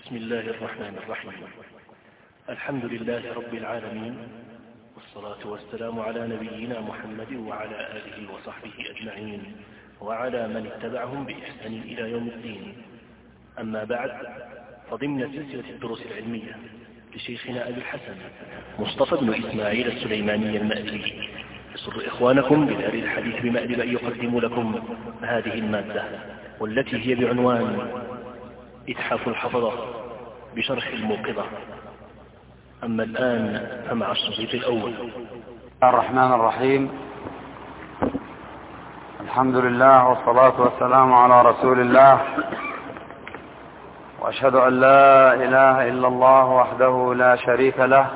بسم الله الرحمن الرحيم. الحمد لله رب العالمين، والصلاة والسلام على نبينا محمد وعلى آله وصحبه أجمعين وعلى من اتبعهم بإحسان إلى يوم الدين. أما بعد، فضمن سلسلة الدروس العلمية لشيخنا أبي الحسن مصطفى بن إسماعيل السليماني المأربي، يسر إخوانكم بدار الحديث بمأرب أن يقدم لكم هذه المادة، والتي هي بعنوان إتحاف الحفظة بشرح الموقظة. أما الآن فمع الشريط الأول. الرحمن الرحيم. الحمد لله والصلاة والسلام على رسول الله، وأشهد أن لا إله إلا الله وحده لا شريك له،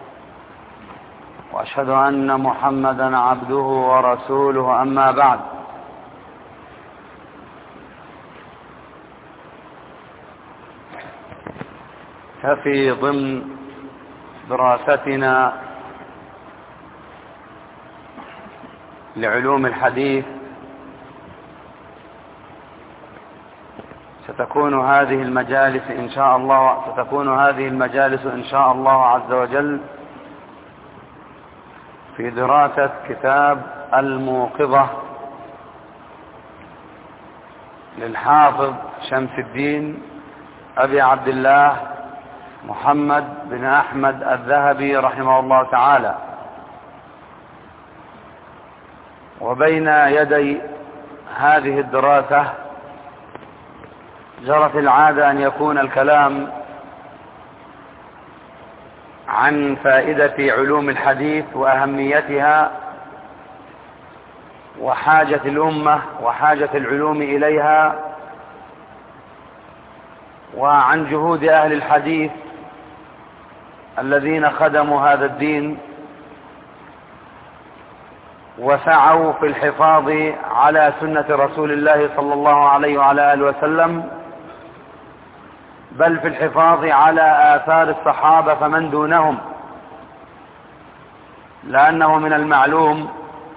وأشهد أن محمدا عبده ورسوله. أما بعد، ففي ضمن دراستنا لعلوم الحديث ستكون هذه المجالس إن شاء الله عز وجل في دراسة كتاب الموقظة للحافظ شمس الدين أبي عبد الله محمد بن أحمد الذهبي رحمه الله تعالى. وبين يدي هذه الدراسة جرت العادة أن يكون الكلام عن فائدة علوم الحديث وأهميتها وحاجة الأمة وحاجة العلوم إليها، وعن جهود أهل الحديث الذين خدموا هذا الدين وسعوا في الحفاظ على سنة رسول الله صلى الله عليه وعلى آله وسلم، بل في الحفاظ على آثار الصحابة فمن دونهم، لأنه من المعلوم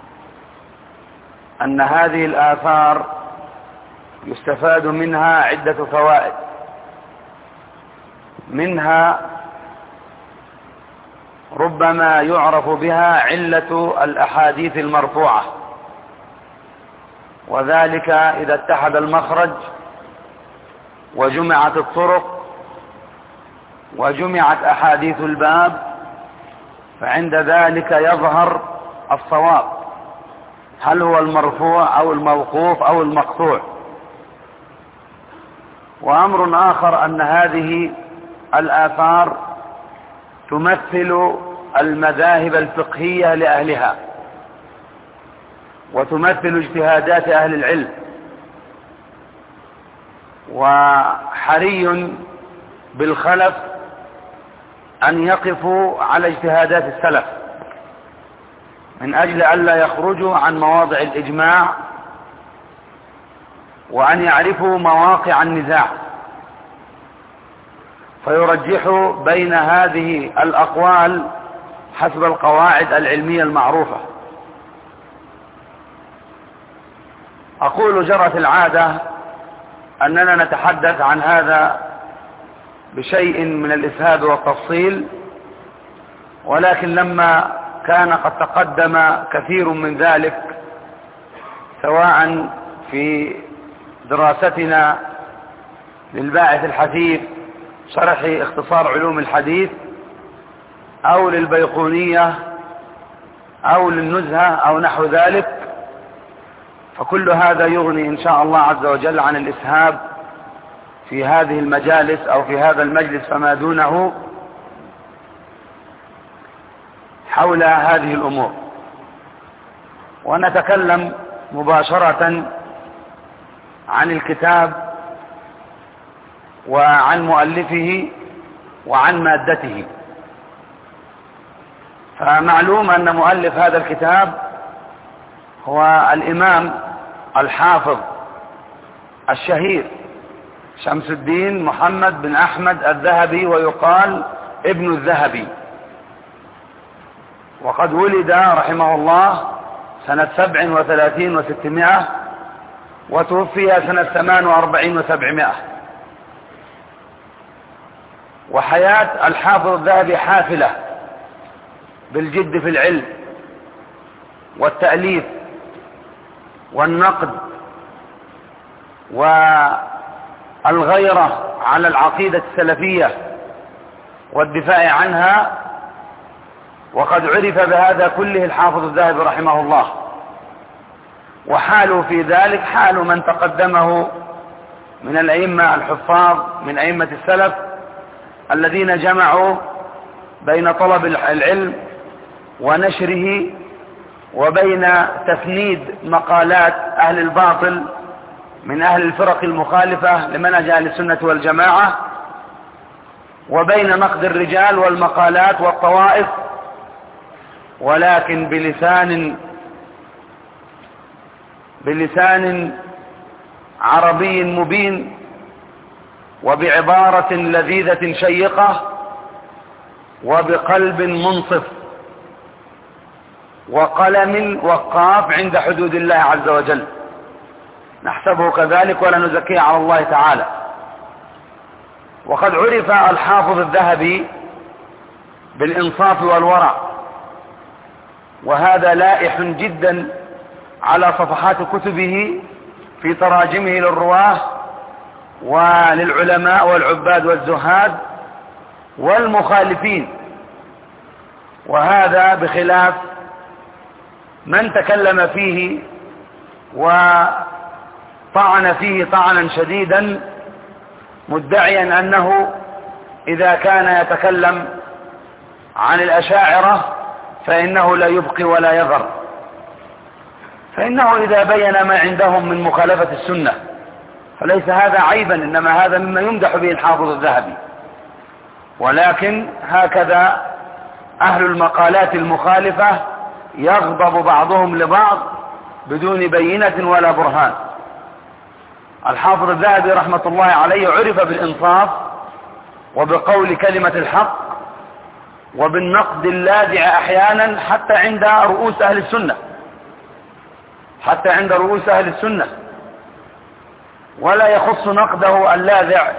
أن هذه الآثار يستفاد منها عدة فوائد. منها ربما يعرف بها علة الأحاديث المرفوعة، وذلك إذا اتحد المخرج وجمعت الطرق وجمعت أحاديث الباب، فعند ذلك يظهر الصواب، هل هو المرفوع أو الموقوف أو المقطوع. وأمر آخر أن هذه الآثار تمثل المذاهب الفقهية لأهلها، وتمثل اجتهادات أهل العلم، وحري بالخلف أن يقفوا على اجتهادات السلف من أجل ألا يخرجوا عن مواضع الإجماع، وأن يعرفوا مواقع النزاع فيرجحوا بين هذه الأقوال حسب القواعد العلمية المعروفة. أقول جرت العادة أننا نتحدث عن هذا بشيء من الإسهاب والتفصيل، ولكن لما كان قد تقدم كثير من ذلك سواء في دراستنا للباعث الحثيث شرح اختصار علوم الحديث، أو للبيقونية، أو للنزهة، أو نحو ذلك، فكل هذا يغني إن شاء الله عز وجل عن الإسهاب في هذه المجالس أو في هذا المجلس فما دونه حول هذه الأمور. ونتكلم مباشرة عن الكتاب وعن مؤلفه وعن مادته. فمعلوم أن مؤلف هذا الكتاب هو الإمام الحافظ الشهير شمس الدين محمد بن أحمد الذهبي، ويقال ابن الذهبي. وقد ولد رحمه الله سنة 37 و600، وتوفي سنة 48 و700. وحياة الحافظ الذهبي حافلة بالجد في العلم والتأليف والنقد والغيرة على العقيدة السلفية والدفاع عنها، وقد عرف بهذا كله الحافظ الذهبي رحمه الله. وحاله في ذلك حال من تقدمه من الأئمة الحفاظ من أئمة السلف الذين جمعوا بين طلب العلم ونشره وبين تفنيد مقالات أهل الباطل من أهل الفرق المخالفة لمنهج أهل السنة والجماعة، وبين نقد الرجال والمقالات والطوائف، ولكن بلسان عربي مبين وبعبارة لذيذة شيقة وبقلب منصف وقلم وقاف عند حدود الله عز وجل، نحسبه كذلك ولا نزكيه على الله تعالى. وقد عرف الحافظ الذهبي بالإنصاف والورع، وهذا لائح جدا على صفحات كتبه في تراجمه للرواه وللعلماء والعباد والزهاد والمخالفين، وهذا بخلاف من تكلم فيه وطعن فيه طعنا شديدا مدعيا أنه إذا كان يتكلم عن الأشاعرة فإنه لا يبقي ولا يذر، فإنه إذا بين ما عندهم من مخالفة السنة فليس هذا عيبا، إنما هذا مما يمدح به الحافظ الذهبي. ولكن هكذا أهل المقالات المخالفة يغضب بعضهم لبعض بدون بينة ولا برهان. الحافظ الذهبي رحمة الله عليه عرف بالإنصاف وبقول كلمة الحق وبالنقد اللاذع أحيانا حتى عند رؤوس أهل السنة، ولا يخص نقده اللاذع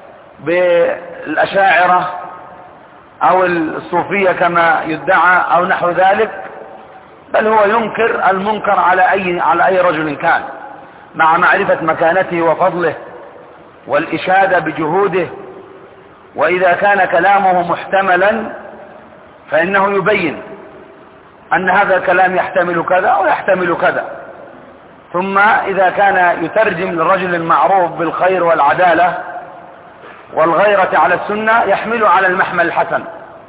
بالأشاعرة أو الصوفية كما يدعى أو نحو ذلك، بل هو ينكر المنكر على أي رجل كان، مع معرفة مكانته وفضله والإشادة بجهوده. وإذا كان كلامه محتملا فإنه يبين أن هذا الكلام يحتمل كذا أو يحتمل كذا، ثم إذا كان يترجم للرجل المعروف بالخير والعدالة والغيرة على السنة يحمل على المحمل الحسن.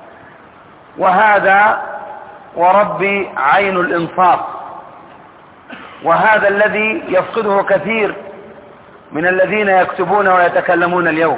وهذا ورب عين الإنصاف، وهذا الذي يفقده كثير من الذين يكتبون ويتكلمون اليوم،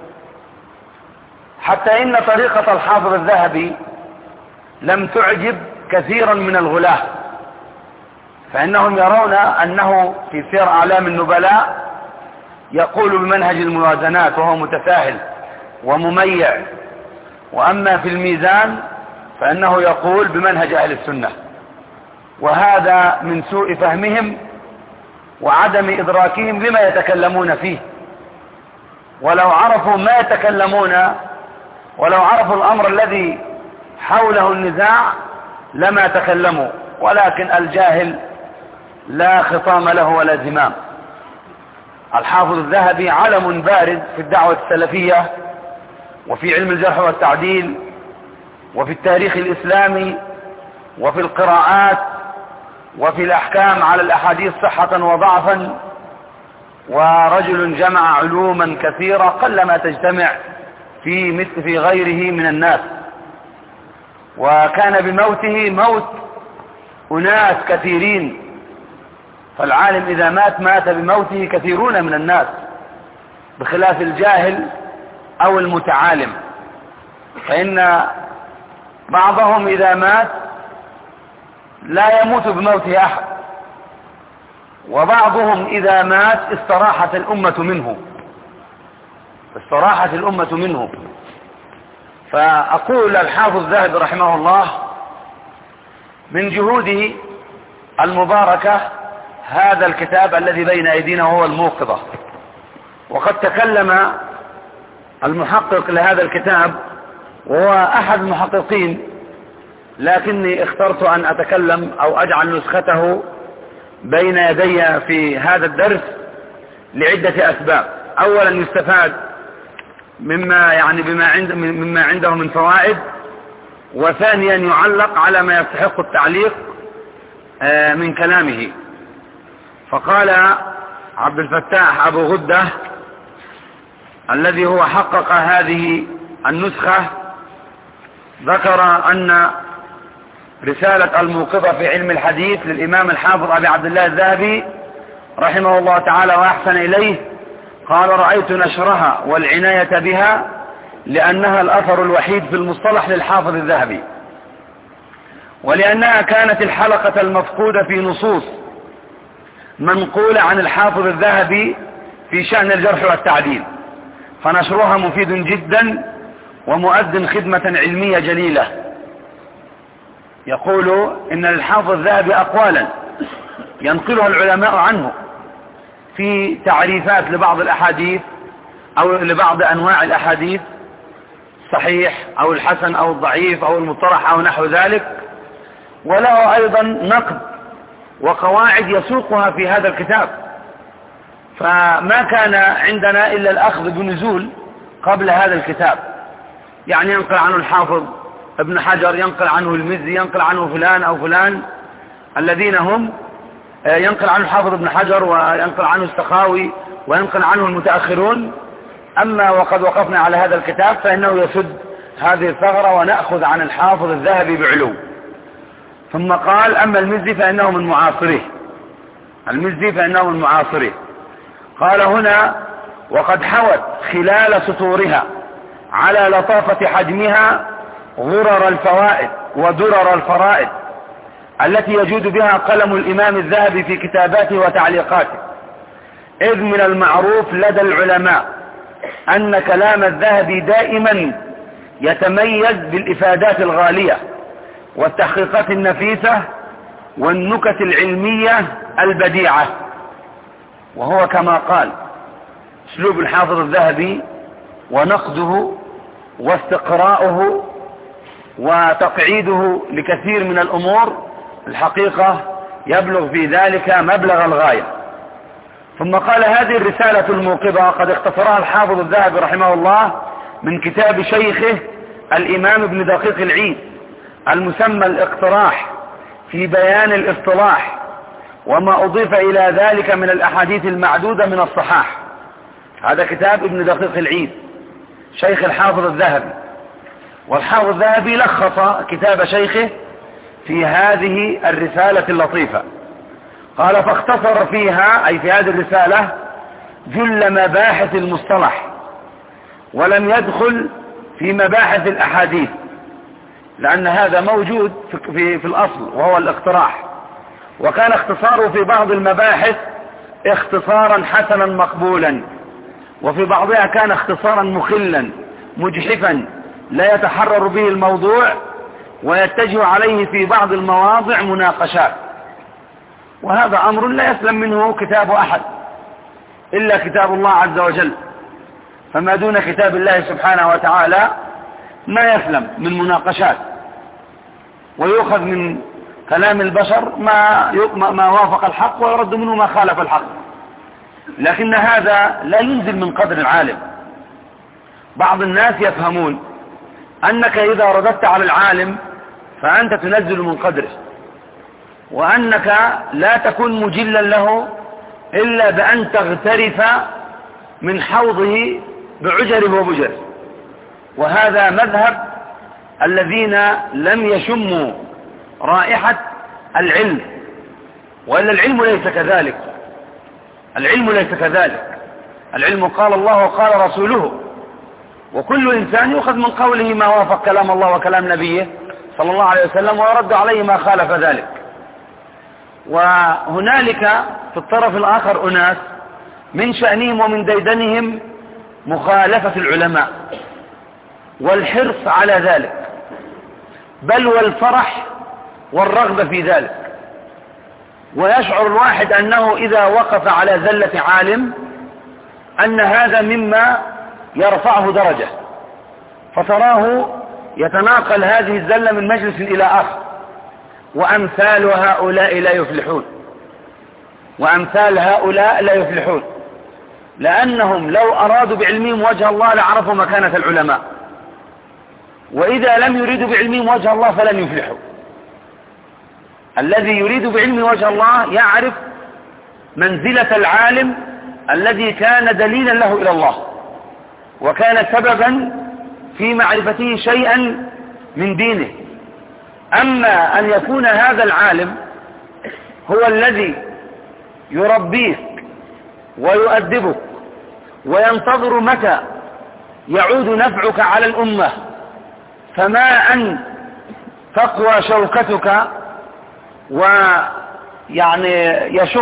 حتى إن طريقة الحافظ الذهبي لم تعجب كثيرا من الغلاة، فإنهم يرون أنه في سير أعلام النبلاء يقول بمنهج الموازنات وهو متساهل ومميع، وأما في الميزان فإنه يقول بمنهج أهل السنة. وهذا من سوء فهمهم وعدم إدراكهم لما يتكلمون فيه. ولو عرفوا ما يتكلمون ولو عرفوا الأمر الذي حوله النزاع لما تكلموا، ولكن الجاهل لا خطام له ولا زمام. الحافظ الذهبي علم بارز في الدعوة السلفية وفي علم الجرح والتعديل وفي التاريخ الإسلامي وفي القراءات وفي الأحكام على الأحاديث صحة وضعفا، ورجل جمع علوما كثيرة قلما تجتمع في غيره من الناس. وكان بموته موت أناس كثيرين، فالعالم إذا مات بموته كثيرون من الناس، بخلاف الجاهل أو المتعالم، فإن بعضهم إذا مات لا يموت بموته أحد، وبعضهم إذا مات استراحت الأمة منه. فأقول الحافظ الذهبي رحمه الله من جهوده المباركة هذا الكتاب الذي بين أيدينا وهو الموقظة. وقد تكلم المحقق لهذا الكتاب، وهو أحد المحققين، لكني اخترت أن أتكلم أو أجعل نسخته بين يدي في هذا الدرس لعدة أسباب. أولا يستفاد مما عنده من فوائد، وثانيا يعلق على ما يستحق التعليق من كلامه. فقال عبد الفتاح أبو غدة الذي هو حقق هذه النسخة، ذكر أن رسالة الموقظة في علم الحديث للإمام الحافظ أبي عبد الله الذهبي رحمه الله تعالى وأحسن إليه، قال: رأيت نشرها والعناية بها لأنها الأثر الوحيد في المصطلح للحافظ الذهبي، ولأنها كانت الحلقة المفقودة في نصوص منقولة عن الحافظ الذهبي في شأن الجرح والتعديل، فنشرها مفيد جدا ومؤد خدمة علمية جليلة. يقول إن للحافظ الذهبي أقوالا ينقلها العلماء عنه في تعريفات لبعض الأحاديث أو لبعض أنواع الأحاديث، صحيح أو الحسن أو الضعيف أو المطرح أو نحو ذلك، وله أيضا نقد وقواعد يسوقها في هذا الكتاب. فما كان عندنا إلا الأخذ بنزول قبل هذا الكتاب، يعني ينقل عنه الحافظ ابن حجر، ينقل عنه المزي، ينقل عنه فلان أو فلان، الذين هم ينقل عنه الحافظ ابن حجر وينقل عنه السخاوي وينقل عنه المتأخرون. أما وقد وقفنا على هذا الكتاب فإنه يسد هذه الثغرة ونأخذ عن الحافظ الذهبي بعلو. ثم قال: أما المزي فإنه من معاصره، المزي فإنه من معاصره. قال هنا: وقد حوت خلال سطورها على لطافة حجمها غرر الفوائد ودرر الفرائد التي يجود بها قلم الإمام الذهبي في كتاباته وتعليقاته، إذ من المعروف لدى العلماء أن كلام الذهبي دائما يتميز بالإفادات الغالية والتحقيقات النفيسة والنكت العلمية البديعة. وهو كما قال اسلوب الحافظ الذهبي ونقده واستقراؤه وتقعيده لكثير من الأمور الحقيقة يبلغ في ذلك مبلغ الغاية. ثم قال: هذه الرسالة الموقظة قد اختصرها الحافظ الذهبي رحمه الله من كتاب شيخه الإمام ابن دقيق العيد المسمى الاقتراح في بيان الاصطلاح وما أضيف إلى ذلك من الأحاديث المعدودة من الصحاح. هذا كتاب ابن دقيق العيد شيخ الحافظ الذهبي، والحافظ الذهبي لخص كتاب شيخه في هذه الرسالة اللطيفة. قال: فاختصر فيها، أي في هذه الرسالة، جل مباحث المصطلح، ولم يدخل في مباحث الأحاديث، لأن هذا موجود في الأصل وهو الاقتراح، وكان اختصاره في بعض المباحث اختصارا حسنا مقبولا، وفي بعضها كان اختصارا مخلا مجحفا لا يتحرر به الموضوع ويتجه عليه في بعض المواضع مناقشات. وهذا أمر لا يسلم منه كتاب أحد إلا كتاب الله عز وجل، فما دون كتاب الله سبحانه وتعالى ما يسلم من مناقشات، ويؤخذ من كلام البشر ما وافق الحق ويرد منه ما خالف الحق. لكن هذا لا ينزل من قدر العالم. بعض الناس يفهمون أنك إذا رددت على العالم فأنت تنزل من قدره، وأنك لا تكون مجلا له إلا بأن تغترف من حوضه بعجره وبجره. وهذا مذهب الذين لم يشموا رائحة العلم، وإلا العلم ليس كذلك. العلم ليس كذلك. العلم قال الله وقال رسوله، وكل إنسان يؤخذ من قوله ما وافق كلام الله وكلام نبيه صلى الله عليه وسلم ويرد عليه ما خالف ذلك. وهنالك في الطرف الآخر أناس من شأنهم ومن ديدنهم مخالفة العلماء والحرص على ذلك، بل والفرح والرغبة في ذلك. ويشعر الواحد أنه إذا وقف على زلة عالم أن هذا مما يرفعه درجة، فتراه يتناقل هذه الزلة من مجلس إلى آخر. وأمثال هؤلاء لا يفلحون، وأمثال هؤلاء لا يفلحون، لأنهم لو أرادوا بعلمهم وجه الله لعرفوا مكانة العلماء، وإذا لم يريدوا بعلمهم وجه الله فلن يفلحوا. الذي يريد بعلم وجه الله يعرف منزلة العالم الذي كان دليلا له إلى الله وكان سببا في معرفته شيئا من دينه. أما أن يكون هذا العالم هو الذي يربيك ويؤدبك وينتظر متى يعود نفعك على الأمة، فما أن تقوى شوكتك ويعني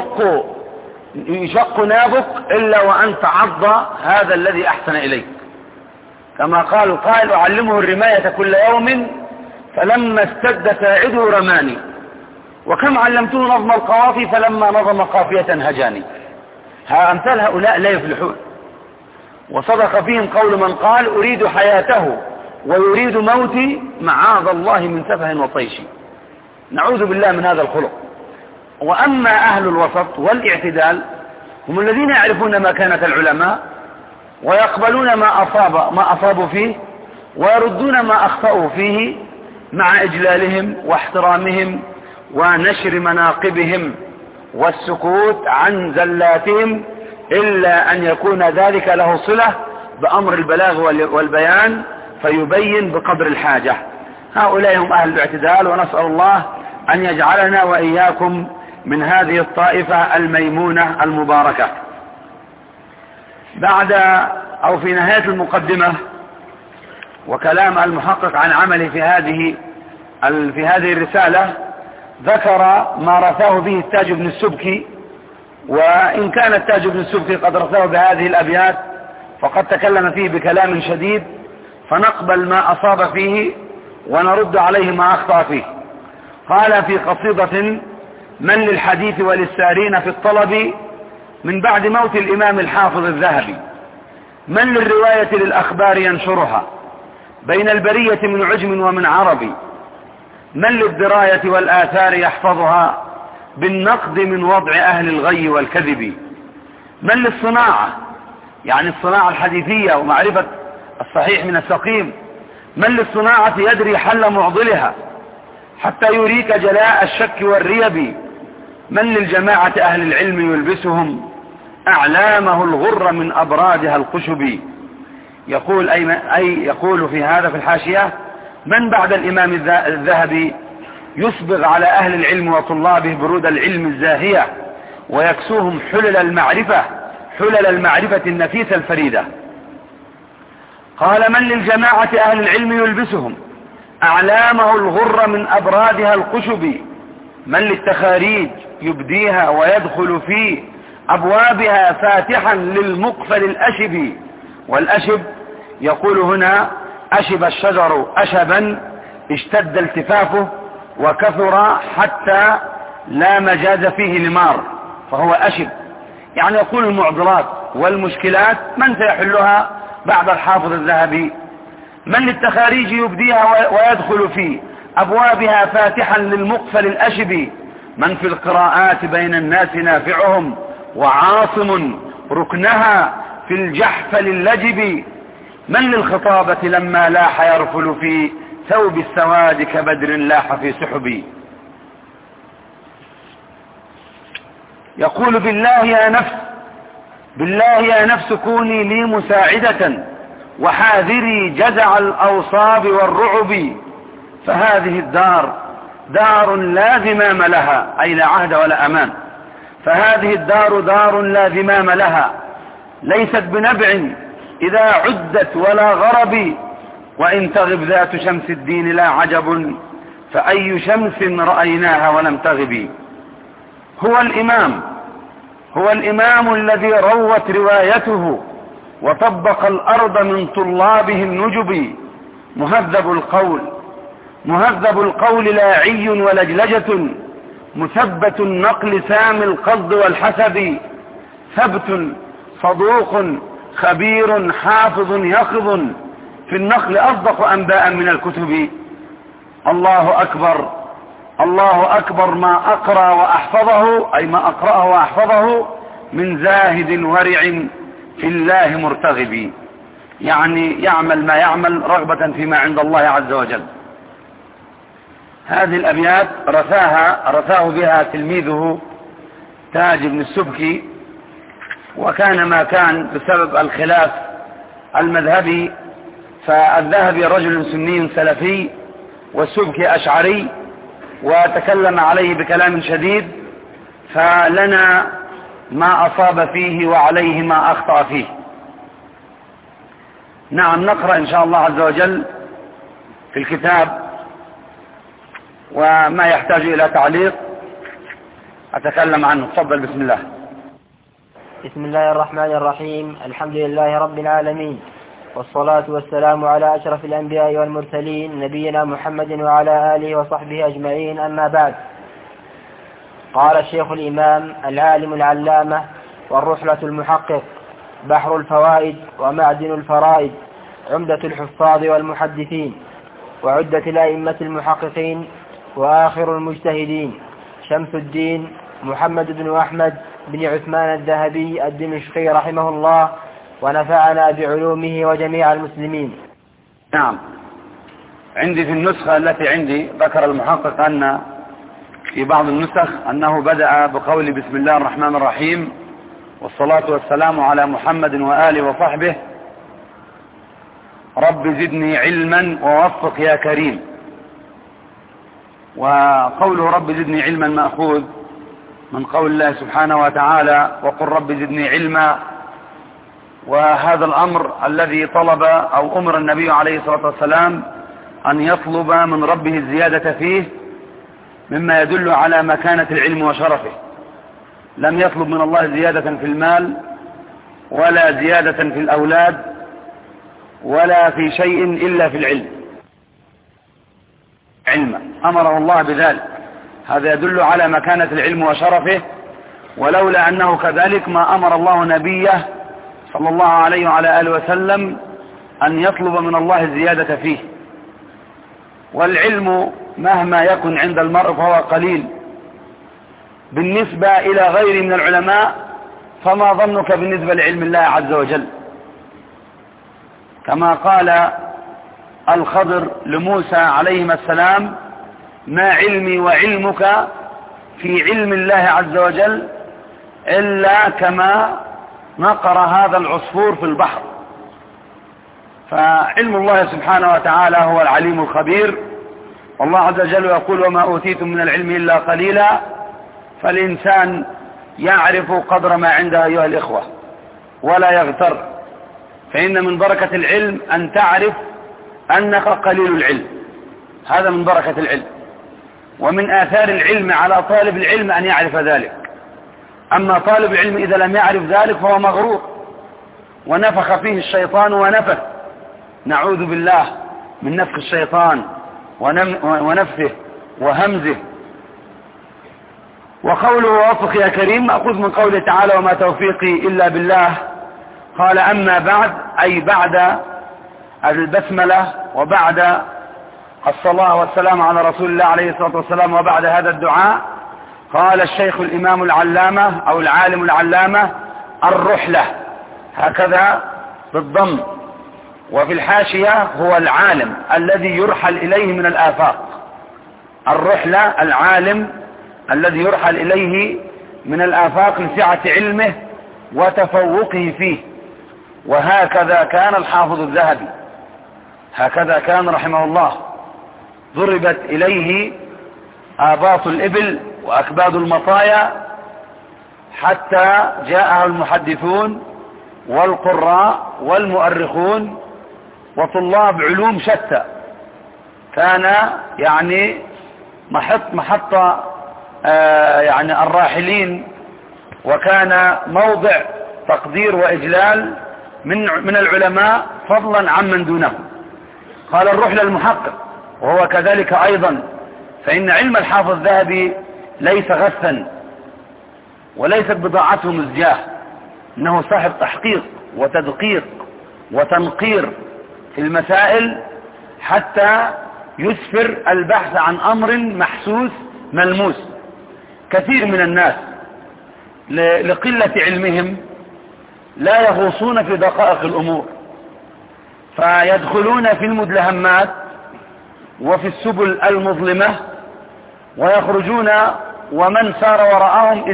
يشق نابك إلا وأن تعض هذا الذي أحسن إليك، كما قال القائل: أعلمه الرماية كل يوم فلما استد ساعده رماني، وكم علمته نظم القوافي فلما نظم قافية هجاني. أمثال هؤلاء لا يفلحون. وصدق فيهم قول من قال: أريد حياته ويريد موتي معاذ الله من سفه وطيش. نعوذ بالله من هذا الخلق. وأما أهل الوسط والاعتدال هم الذين يعرفون مكانة العلماء ويقبلون ما أصابوا فيه ويردون ما أخطأوا فيه مع إجلالهم واحترامهم ونشر مناقبهم والسكوت عن زلاتهم، إلا أن يكون ذلك له صلة بأمر البلاغ والبيان فيبين بقدر الحاجة. هؤلاء هم أهل الاعتدال، ونسأل الله أن يجعلنا وإياكم من هذه الطائفة الميمونة المباركة. بعد أو في نهاية المقدمة وكلام المحقق عن عمله في هذه الرسالة، ذكر ما رثاه به التاج بن السبكي. وإن كان التاج بن السبكي قد رثاه بهذه الأبيات فقد تكلم فيه بكلام شديد، فنقبل ما أصاب فيه ونرد عليه ما أخطأ فيه. قال في قصيدة: من للحديث وللسارين في الطلب من بعد موت الإمام الحافظ الذهبي، من للرواية للأخبار ينشرها بين البرية من عجم ومن عربي، من للدراية والآثار يحفظها بالنقد من وضع أهل الغي والكذب، من للصناعة يعني الصناعة الحديثية ومعرفة الصحيح من السقيم، من للصناعة يدري حل معضلها حتى يريك جلاء الشك والريب، من للجماعة أهل العلم يلبسهم أعلامه الغر من أبرادها القشب. يقول في هذا في الحاشية: من بعد الإمام الذهبي يسبغ على أهل العلم وطلابه برود العلم الزاهية ويكسوهم حلل المعرفة النفيسة الفريدة. قال: من للجماعة أهل العلم يلبسهم أعلامه الغر من أبرادها القشب، من للتخاريج يبديها ويدخل في أبوابها فاتحا للمقفل الأشب. والأشب يقول هنا: أشب الشجر أشبا اشتد التفافه وكثر حتى لا مجاز فيه لمار، فهو أشب. يعني يقول المعضلات والمشكلات من سيحلها بعد الحافظ الذهبي؟ من للتخاريج يبديها ويدخل في أبوابها فاتحا للمقفل الأشب، من في القراءات بين الناس نافعهم وعاصم ركنها في الجحفل اللجب، من للخطابة لما لاح يرفل في ثوب السواد كبدر لاح في سحب. يقول: بالله يا نفس كوني لي مساعدة وحاذري جزع الأوصاب والرعب، فهذه الدار دار لا ذمام لها، أي لا عهد ولا أمان. فهذه الدار دار لا ذمام لها، ليست بنبع إذا عدت ولا غرب، وإن تغب ذات شمس الدين لا عجب، فأي شمس رأيناها ولم تغب. هو الإمام الذي روت روايته وطبق الأرض من طلابه النجب، مهذب القول لاعي ولجلجة، مثبت النقل سامي القصد والحسب، ثبت صدوق خبير حافظ يقظ في النقل أصدق أنباء من الكتب. الله أكبر الله أكبر ما أقرأ وأحفظه، أي ما أقرأه وأحفظه من زاهد ورع في الله مرتغب، يعني يعمل ما يعمل رغبة فيما عند الله عز وجل. هذه الأبيات رثاه بها تلميذه تاج بن السبكي، وكان ما كان بسبب الخلاف المذهبي، فالذهبي رجل سني سلفي والسبكي أشعري، وتكلم عليه بكلام شديد، فلنا ما أصاب فيه وعليه ما أخطأ فيه. نعم، نقرأ إن شاء الله عز وجل في الكتاب، وما يحتاج إلى تعليق أتكلم عنه. تفضل. بسم الله. بسم الله الرحمن الرحيم. الحمد لله رب العالمين، والصلاة والسلام على أشرف الأنبياء والمرسلين نبينا محمد وعلى آله وصحبه أجمعين، أما بعد. قال الشيخ الإمام العالم العلامة والرحلة المحقق بحر الفوائد ومعدن الفرائد، عمدة الحفاظ والمحدثين، وعدة الأئمة المحققين، وآخر المجتهدين، شمس الدين محمد بن أحمد بن عثمان الذهبي الدمشقي رحمه الله، ونفعنا بعلومه وجميع المسلمين. نعم، عندي في النسخة التي عندي ذكر المحقق أن في بعض النسخ أنه بدأ بقول بسم الله الرحمن الرحيم والصلاة والسلام على محمد وآله وصحبه، رب زدني علما ووفق يا كريم. وقوله رب زدني علما مأخوذ من قول الله سبحانه وتعالى وقل رب زدني علما، وهذا الأمر الذي طلب أو أمر النبي عليه الصلاة والسلام أن يطلب من ربه الزيادة فيه، مما يدل على مكانة العلم وشرفه. لم يطلب من الله زيادة في المال ولا زيادة في الأولاد ولا في شيء إلا في العلم. علما أمره الله بذلك، هذا يدل على مكانة العلم وشرفه، ولولا أنه كذلك ما أمر الله نبيه صلى الله عليه وعلى آله وسلم أن يطلب من الله الزيادة فيه. والعلم مهما يكن عند المرء فهو قليل بالنسبة إلى غيره من العلماء، فما ظنك بالنسبة لعلم الله عز وجل؟ كما قال الخضر لموسى عليهما السلام ما علمي وعلمك في علم الله عز وجل إلا كما نقر هذا العصفور في البحر. فعلم الله سبحانه وتعالى هو العليم الخبير، والله عز وجل يقول وما أوتيتم من العلم إلا قليلا. فالإنسان يعرف قدر ما عنده أيها الإخوة ولا يغتر، فإن من بركة العلم أن تعرف أنك قليل العلم، هذا من بركة العلم. ومن آثار العلم على طالب العلم أن يعرف ذلك. أما طالب العلم إذا لم يعرف ذلك فهو مغرور، ونفخ فيه الشيطان ونفث، نعوذ بالله من نفخ الشيطان ونفثه وهمزه. وقوله ووفق يا كريم مأخوذ من قوله تعالى وما توفيقي إلا بالله. قال أما بعد، أي بعد البسملة وبعد الصلاة والسلام على رسول الله عليه الصلاة والسلام وبعد هذا الدعاء، قال الشيخ الإمام العلامة أو العالم العلامة الرحلة، هكذا بالضم، وفي الحاشية هو العالم الذي يرحل إليه من الآفاق. الرحلة العالم الذي يرحل إليه من الآفاق لسعة علمه وتفوقه فيه. وهكذا كان الحافظ الذهبي، هكذا كان رحمه الله، ضربت إليه آباط الإبل وأكباد المطايا حتى جاءه المحدثون والقراء والمؤرخون وطلاب علوم شتى. كان يعني محط يعني الراحلين، وكان موضع تقدير وإجلال من العلماء فضلا عمن دونهم. قال الرحلة المحقق، وهو كذلك أيضا، فإن علم الحافظ الذهبي ليس غثا وليست بضاعته مزجاه، إنه صاحب تحقيق وتدقيق وتنقير في المسائل حتى يسفر البحث عن أمر محسوس ملموس. كثير من الناس لقلة علمهم لا يغوصون في دقائق الأمور، فيدخلون في المدلهمات وفي السبل المظلمة ويخرجون ومن سار وراءهم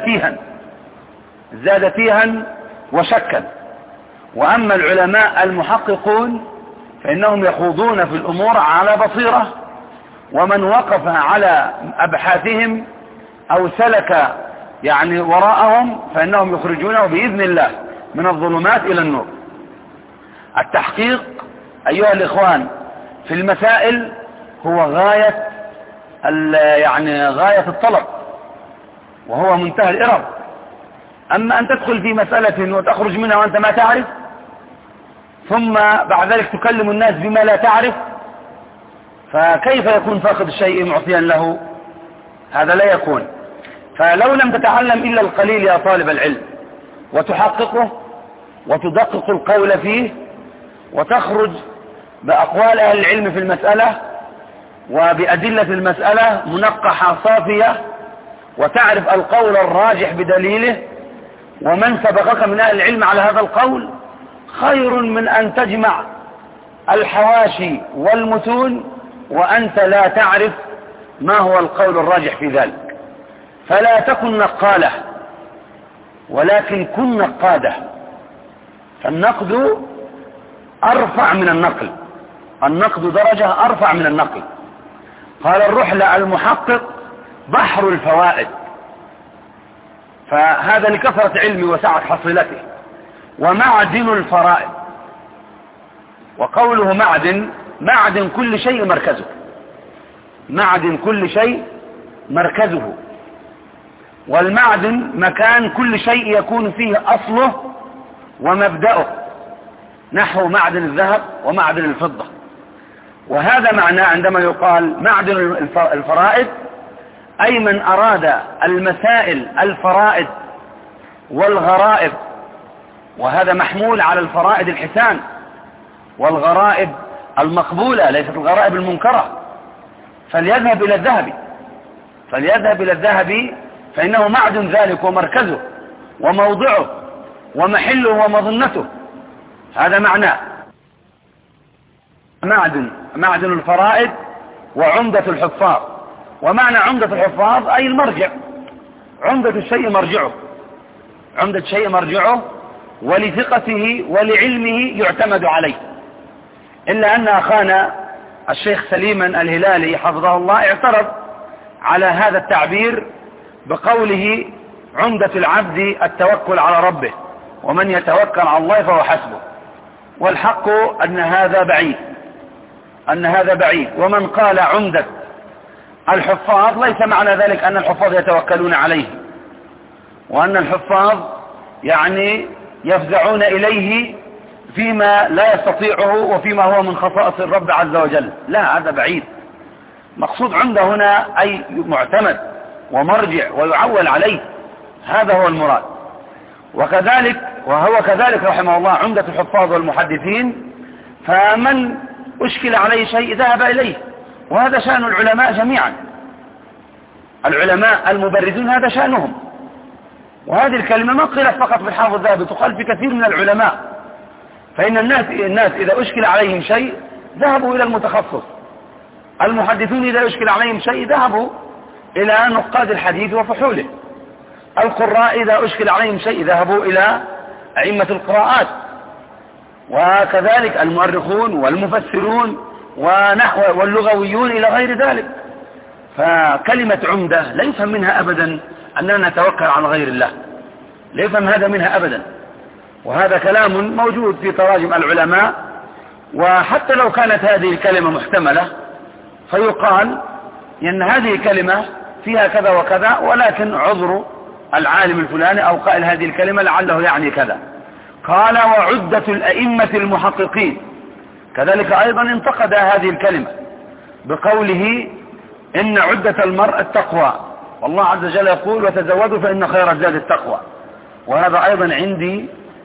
ازداد فيها وشكا. وأما العلماء المحققون فإنهم يخوضون في الأمور على بصيرة، ومن وقف على أبحاثهم أو سلك يعني وراءهم فإنهم يخرجونه بإذن الله من الظلمات إلى النور. التحقيق أيها الإخوان في المسائل هو غاية الطلب، وهو منتهى الإرب. أما أن تدخل في مسألة وتخرج منها وأنت ما تعرف، ثم بعد ذلك تكلم الناس بما لا تعرف، فكيف يكون فاقد الشيء معطيا له؟ هذا لا يكون. فلو لم تتعلم إلا القليل يا طالب العلم وتحققه وتدقق القول فيه وتخرج بأقوال أهل العلم في المسألة وبأدلة المسألة منقحة صافية، وتعرف القول الراجح بدليله ومن سبقك من أهل العلم على هذا القول، خير من أن تجمع الحواشي والمتون وأنت لا تعرف ما هو القول الراجح في ذلك. فلا تكن نقالة ولكن كن نقادة. فالنقد أرفع من النقل، النقد درجة أرفع من النقل. قال الرحلة المحقق بحر الفوائد. فهذا لكثرة علمي وسعة حصيلته. ومعدن الفرائد، وقوله معدن كل شيء مركزه، معدن كل شيء مركزه. والمعدن مكان كل شيء يكون فيه أصله ومبدأه، نحو معدن الذهب ومعدن الفضة. وهذا معناه عندما يقال معدن الفرائد، أي من أراد المسائل الفرائد والغرائب، وهذا محمول على الفرائد الحسان والغرائب المقبولة ليست الغرائب المنكرة، فليذهب إلى الذهب فإنه معدن ذلك ومركزه وموضعه ومحله ومظنته. هذا معناه معدن الفرائد وعمدة الحفاظ. ومعنى عمدة الحفاظ أي المرجع، عمدة الشيء مرجعه ولثقته ولعلمه يعتمد عليه. إلا أن أخانا الشيخ سليما الهلالي حفظه الله اعترض على هذا التعبير بقوله عمدة العبد التوكل على ربه، ومن يتوكل على الله فهو حسبه. والحق أن هذا بعيد. ومن قال عمدة الحفاظ ليس معنى ذلك أن الحفاظ يتوكلون عليه، وأن الحفاظ يعني يفزعون إليه فيما لا يستطيعه وفيما هو من خصائص الرب عز وجل. لا، هذا بعيد. مقصود عمدة هنا أي معتمد ومرجع ويعول عليه، هذا هو المراد. وهو كذلك رحمه الله عمدة الحفاظ والمحدثين، فمن أشكل عليه شيء ذهب إليه، وهذا شأن العلماء جميعا. العلماء المبردون هذا شأنهم. وهذه الكلمة ما قيلت فقط في الحافظ الذهبي، تقال في كثير من العلماء. فإن الناس إذا أشكل عليهم شيء ذهبوا إلى المتخصص. المحدثون إذا أشكل عليهم شيء ذهبوا إلى نقاد الحديث وفحوله. القراء إذا أشكل عليهم شيء ذهبوا إلى أئمة القراءات. وكذلك المؤرخون والمفسرون واللغويون إلى غير ذلك. فكلمة عمدة لا يفهم منها أبدا أننا نتوكل على غير الله، لا يفهم هذا منها أبدا. وهذا كلام موجود في تراجم العلماء. وحتى لو كانت هذه الكلمة محتملة فيقال إن هذه الكلمة فيها كذا وكذا، ولكن عذر العالم الفلاني أو قائل هذه الكلمة لعله يعني كذا. قال وعدة الأئمة المحققين كذلك أيضا انتقد هذه الكلمة بقوله إن عدة المرء التقوى، والله عز وجل يقول وتزودوا فإن خير الزاد التقوى. وهذا أيضا عندي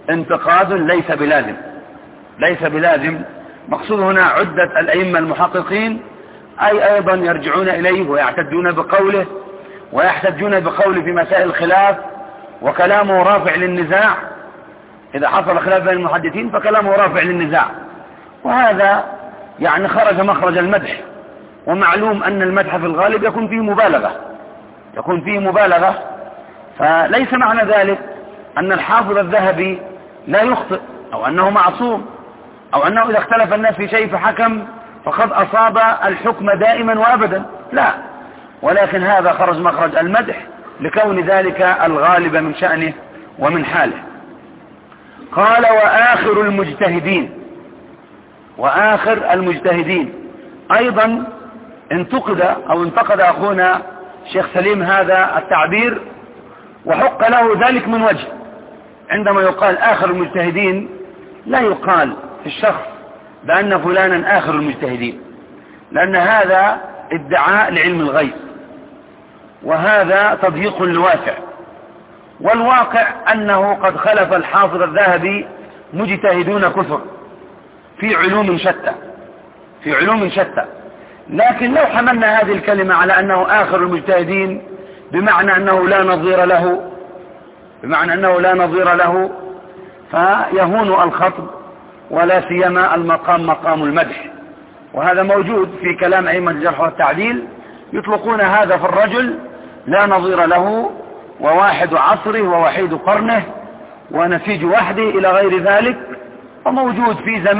انتقاد ليس بلازم. مقصود هنا عدة الأئمة المحققين أي أيضا يرجعون إليه ويعتدون بقوله ويحتجون بقوله في مسائل الخلاف، وكلامه رافع للنزاع. إذا حصل خلاف بين المحدثين فكلامه رافع للنزاع، وهذا يعني خرج مخرج المدح. ومعلوم أن المدح في الغالب يكون فيه مبالغة، فليس معنى ذلك أن الحافظ الذهبي لا يخطئ أو أنه معصوم أو أنه إذا اختلف الناس في شيء فحكم فقد أصاب الحكم دائما وأبدا، لا، ولكن هذا خرج مخرج المدح لكون ذلك الغالب من شأنه ومن حاله. قال وآخر المجتهدين أيضا انتقد أخونا شيخ سليم هذا التعبير، وحق له ذلك من وجه. عندما يقال آخر المجتهدين لا يقال في الشخص بأن فلانا آخر المجتهدين، لأن هذا ادعاء لعلم الغيب، وهذا تضييق للواسع. والواقع أنه قد خلف الحافظ الذهبي مجتهدون كثر في علوم شتى، لكن لو حملنا هذه الكلمة على أنه آخر المجتهدين بمعنى أنه لا نظير له فيهون الخطب، ولا سيما المقام مقام المدح. وهذا موجود في كلام أئمة الجرح والتعديل، يطلقون هذا في الرجل لا نظير له، وواحد عصره ووحيد قرنه ونسيج وحده إلى غير ذلك. وموجود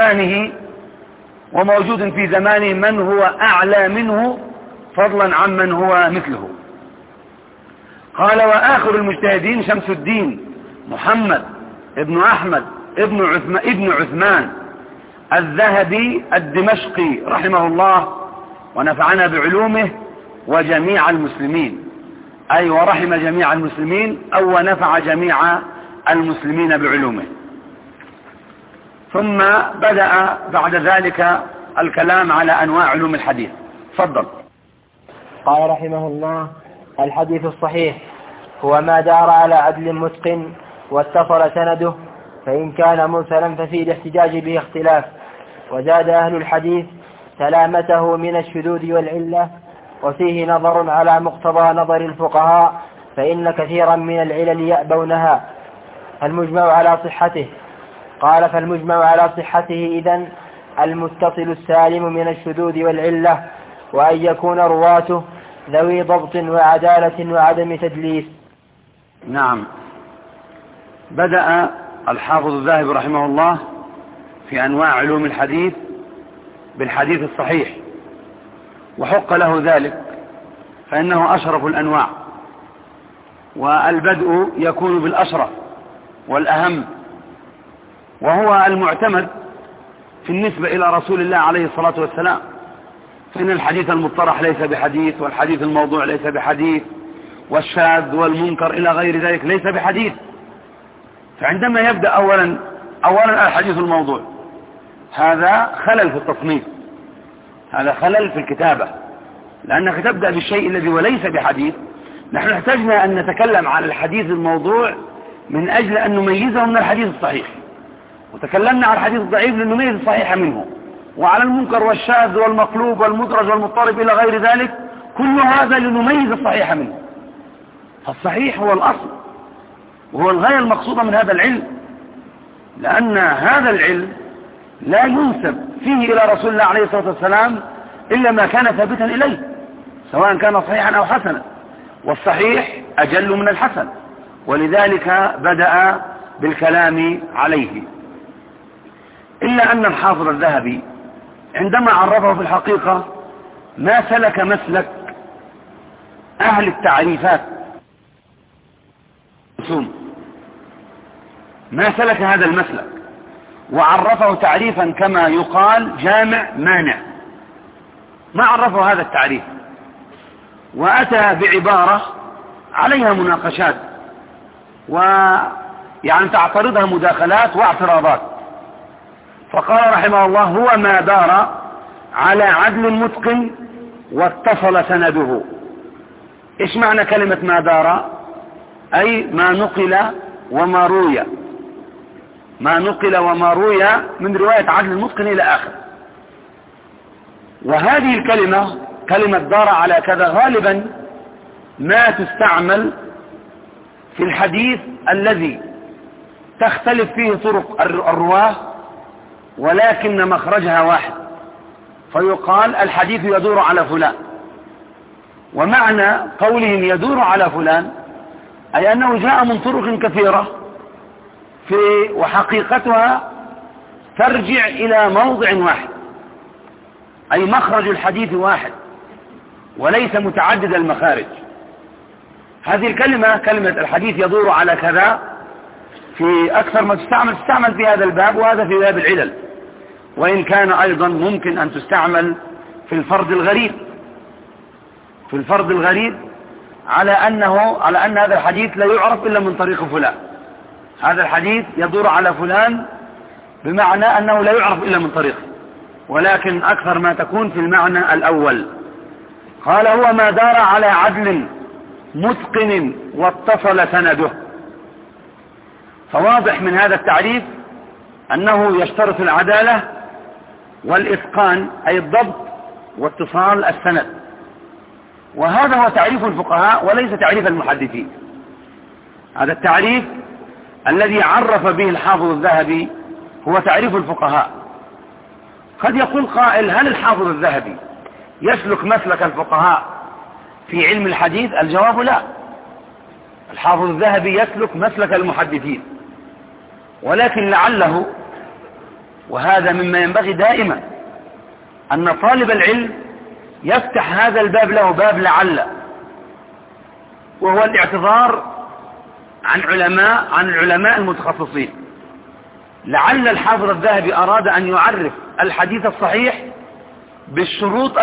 في زمانه من هو أعلى منه فضلا عن من هو مثله. قال وآخر المجتهدين شمس الدين محمد ابن أحمد ابن عثمان الذهبي الدمشقي رحمه الله ونفعنا بعلومه وجميع المسلمين، أي ورحم جميع المسلمين أو ونفع جميع المسلمين بعلومه. ثم بدأ بعد ذلك الكلام على أنواع علوم الحديث. تفضل. قال رحمه الله: الحديث الصحيح هو ما دار على عدل متقن واتصل سنده، فإن كان مرسلا ففي الاحتجاج به اختلاف. وزاد أهل الحديث سلامته من الشذوذ والعلة، وفيه نظر على مقتضى نظر الفقهاء، فإن كثيرا من العلل يأبونها. فالمجمع على صحته، قال فالمجمع على صحته إذن المتصل السالم من الشذوذ والعلة، وأن يكون رواته ذوي ضبط وعدالة وعدم تدليس. نعم. بدأ الحافظ الذهبي رحمه الله في أنواع علوم الحديث بالحديث الصحيح، وحق له ذلك فإنه أشرف الأنواع، والبدء يكون بالأشرف والأهم، وهو المعتمد في النسبة إلى رسول الله عليه الصلاة والسلام. فإن الحديث المطرح ليس بحديث، والحديث الموضوع ليس بحديث، والشاذ والمنكر إلى غير ذلك ليس بحديث. فعندما يبدأ أولا الحديث الموضوع، هذا خلل في التصنيف، هذا خلل في الكتابة، لأنك تبدأ بالشيء الذي وليس بحديث. نحن احتجنا أن نتكلم على الحديث الموضوع من أجل أن نميزه من الحديث الصحيح، وتكلمنا على الحديث الضعيف لنميز الصحيح منه، وعلى المنكر والشاذ والمقلوب والمدرج والمضطرب إلى غير ذلك، كل هذا لنميز الصحيح منه. فالصحيح هو الأصل وهو الغاية المقصودة من هذا العلم، لأن هذا العلم لا ينسب فيه إلى رسول الله عليه الصلاة والسلام إلا ما كان ثابتا إليه، سواء كان صحيحا أو حسنا، والصحيح أجل من الحسن، ولذلك بدأ بالكلام عليه. إلا أن الحافظ الذهبي عندما عرفه في الحقيقة ما سلك مسلك أهل التعريفات، ما سلك هذا المسلك وعرفه تعريفا كما يقال جامع مانع، ما عرفه هذا التعريف، وأتى بعبارة عليها مناقشات ويعني تعترضها مداخلات واعتراضات. فقال رحمه الله: هو ما دار على عدل متقن واتصل سنده. إيش معنى كلمة ما دار؟ أي ما نقل وما روي. ما نقل وما روي من رواية عدل متقن إلى آخر. وهذه الكلمة كلمة دار على كذا غالبا ما تستعمل في الحديث الذي تختلف فيه طرق الرواه ولكن مخرجها واحد، فيقال الحديث يدور على فلان. ومعنى قولهم يدور على فلان أي أنه جاء من طرق كثيرة وحقيقتها ترجع إلى موضع واحد، أي مخرج الحديث واحد وليس متعدد المخارج. هذه الكلمة كلمة الحديث يدور على كذا في أكثر ما تستعمل في هذا الباب، وهذا في باب العلل، وإن كان أيضا ممكن أن تستعمل في الفرد الغريب، في الفرد الغريب على أن هذا الحديث لا يعرف إلا من طريق فلان. هذا الحديث يدور على فلان بمعنى أنه لا يعرف إلا من طريقه، ولكن أكثر ما تكون في المعنى الأول. قال هو ما دار على عدل متقن واتصل سنده. فواضح من هذا التعريف أنه يشترط العدالة والإتقان أي الضبط واتصال السند، وهذا هو تعريف الفقهاء وليس تعريف المحدثين. هذا التعريف الذي عرف به الحافظ الذهبي هو تعريف الفقهاء. قد يقول قائل هل الحافظ الذهبي يسلك مسلك الفقهاء في علم الحديث؟ الجواب لا، الحافظ الذهبي يسلك مسلك المحدثين، ولكن لعله، وهذا مما ينبغي دائما أن طالب العلم يفتح هذا الباب له باب لعل، وهو الاعتذار عن العلماء المتخصصين. لعل الحافظ الذهبي أراد أن يعرف الحديث الصحيح بالشروط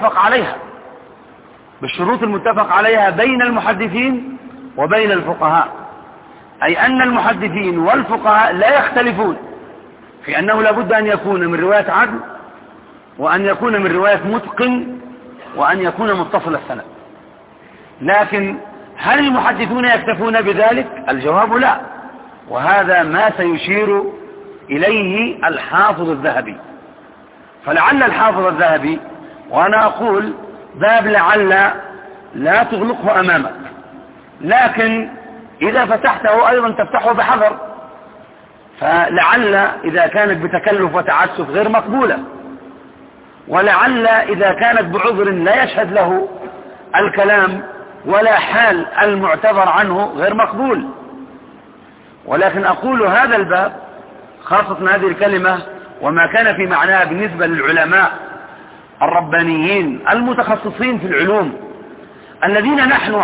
المتفق عليها بين المحدثين وبين الفقهاء، أي أن المحدثين والفقهاء لا يختلفون في أنه لابد أن يكون من رواية عدل، وأن يكون من رواية متقن، وأن يكون متصل السند. لكن هل المحدثون يكتفون بذلك؟ الجواب لا، وهذا ما سيشير إليه الحافظ الذهبي. فلعل الحافظ الذهبي، وأنا أقول باب لعل لا تغلقه أمامك، لكن إذا فتحته أيضا تفتحه بحذر، فلعل إذا كانت بتكلف وتعسف غير مقبولة، ولعل إذا كانت بعذر لا يشهد له الكلام ولا حال المعتبر عنه غير مقبول. ولكن أقول هذا الباب خاصة هذه الكلمة وما كان في معناها بالنسبة للعلماء الربانيين المتخصصين في العلوم الذين نحن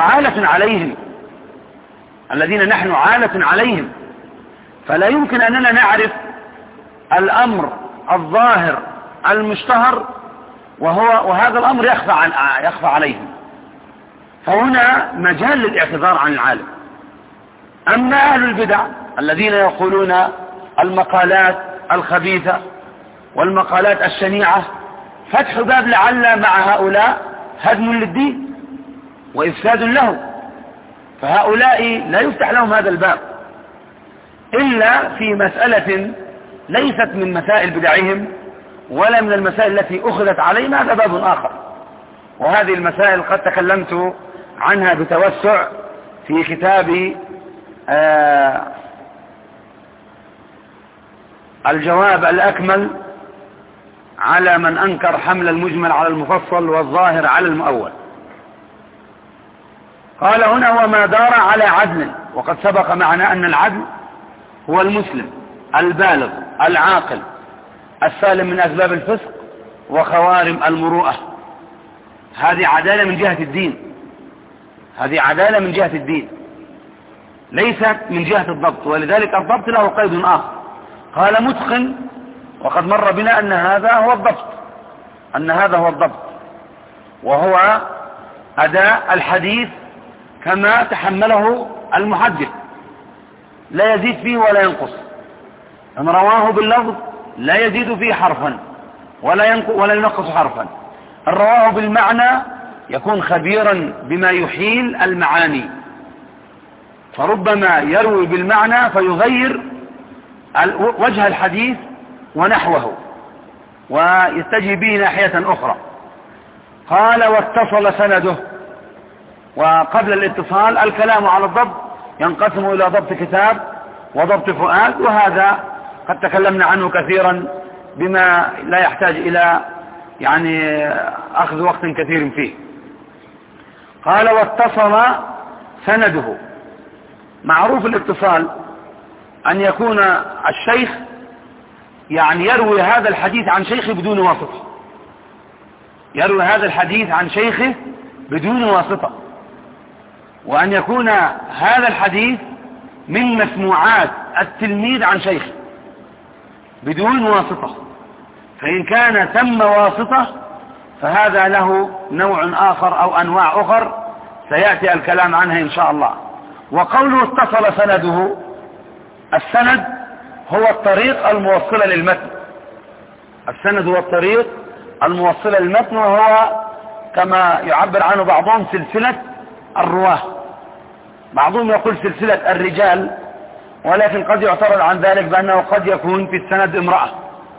عالة عليهم، فلا يمكن أننا نعرف الأمر الظاهر المشتهر وهذا الأمر يخفى عليهم، فهنا مجال للاعتذار عن العالم. أما أهل البدع الذين يقولون المقالات الخبيثة والمقالات الشنيعة، فتح باب لعل مع هؤلاء هدم للدين وإفساد له، فهؤلاء لا يفتح لهم هذا الباب إلا في مسألة ليست من مسائل بدعهم ولا من المسائل التي أخذت عليهم، هذا باب آخر. وهذه المسائل قد تكلمت عنها بتوسع في كتاب الجواب الأكمل على من أنكر حمل المجمل على المفصل والظاهر على المؤول. قال هنا وما دار على عدل، وقد سبق معنا أن العدل هو المسلم البالغ العاقل السالم من أسباب الفسق وخوارم المروءة. هذه عدالة من جهة الدين، ليست من جهة الضبط، ولذلك الضبط له قيد آخر. قال متقن، وقد مر بنا أن هذا هو الضبط، وهو أداء الحديث كما تحمله المحدث، لا يزيد فيه ولا ينقص. إن رواه باللفظ لا يزيد فيه حرفا ولا ينقص حرفا. إن رواه بالمعنى يكون خبيرا بما يحيل المعاني، فربما يروي بالمعنى فيغير وجه الحديث ونحوه ويتجه به ناحية أخرى. قال واتصل سنده. وقبل الاتصال الكلام على الضبط ينقسم إلى ضبط كتاب وضبط فؤاد، وهذا قد تكلمنا عنه كثيرا بما لا يحتاج إلى يعني أخذ وقت كثير فيه. قال واتصل سنده. معروف الاتصال أن يكون الشيخ يعني يروي هذا الحديث عن شيخه بدون واسطة، يروي هذا الحديث عن شيخه بدون واسطة، وأن يكون هذا الحديث من مسموعات التلميذ عن شيخه بدون واسطة. فإن كان ثم واسطة فهذا له نوع آخر أو أنواع أخر سيأتي الكلام عنها إن شاء الله. وقوله اتصل سنده، السند هو الطريق الموصلة للمتن، السند هو الطريق الموصلة للمتن، وهو كما يعبر عنه بعضهم سلسلة الرواه. بعضهم يقول سلسلة الرجال، ولكن قد يعترض عن ذلك بأنه قد يكون في السند امرأة،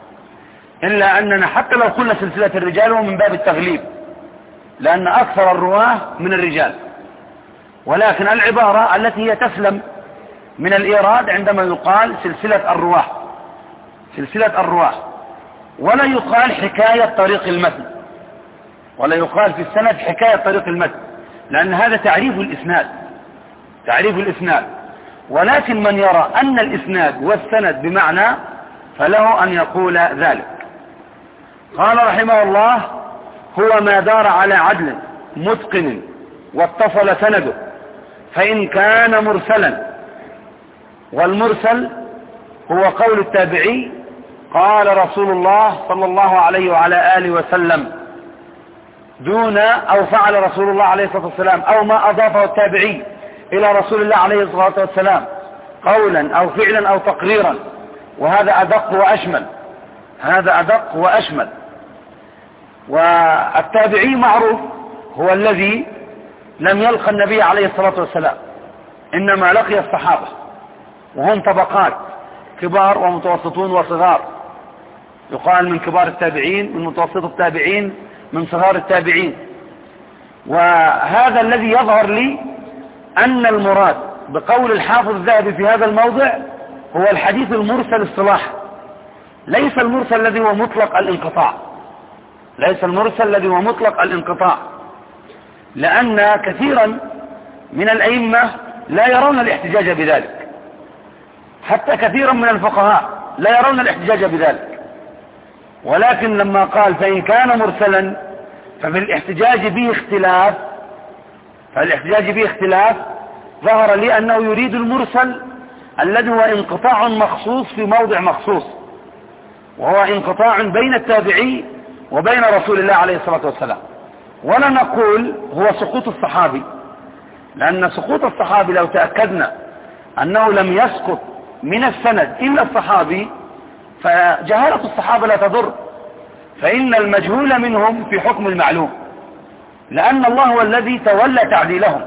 إلا أننا حتى لو قلنا سلسلة الرجال هو من باب التغليب، لأن أكثر الرواه من الرجال، ولكن العبارة التي هي تسلم من الإيراد عندما يقال سلسلة الرواه، سلسلة الرواه، ولا يقال حكاية طريق المتن، ولا يقال في السند حكاية طريق المتن، لأن هذا تعريف الإسناد، تعريف الإسناد. ولكن من يرى أن الإسناد والسند بمعنى فله أن يقول ذلك. قال رحمه الله هو ما دار على عدل متقن واتصل سنده، فإن كان مرسلا، والمرسل هو قول التابعي قال رسول الله صلى الله عليه وعلى آله وسلم دون، أو فعل رسول الله عليه الصلاة والسلام، أو ما أضافه التابعي إلى رسول الله عليه الصلاة والسلام قولا أو فعلا أو تقريرا، وهذا أدق وأشمل، هذا أدق وأشمل. والتابعي معروف هو الذي لم يلقى النبي عليه الصلاة والسلام، إنما لقي الصحابة، وهم طبقات كبار ومتوسطون وصغار، يقال من كبار التابعين، من متوسط التابعين، من صغار التابعين. وهذا الذي يظهر لي أن المراد بقول الحافظ الذهبي في هذا الموضع هو الحديث المرسل اصطلاحا، ليس المرسل الذي هو مطلق الانقطاع، ليس المرسل الذي هو مطلق الانقطاع، لأن كثيرا من الأئمة لا يرون الاحتجاج بذلك، حتى كثيرا من الفقهاء لا يرون الاحتجاج بذلك. ولكن لما قال فإن كان مرسلا ففي الاحتجاج به اختلاف، فالاحتجاج به اختلاف، ظهر لي أنه يريد المرسل الذي هو انقطاع مخصوص في موضع مخصوص، وهو انقطاع بين التابعي وبين رسول الله عليه الصلاة والسلام. ولا نقول هو سقوط الصحابي، لأن سقوط الصحابي لو تأكدنا أنه لم يسقط من السند إلا الصحابي فجهالة الصحابة لا تضر، فإن المجهول منهم في حكم المعلوم، لأن الله هو الذي تولى تعديلهم.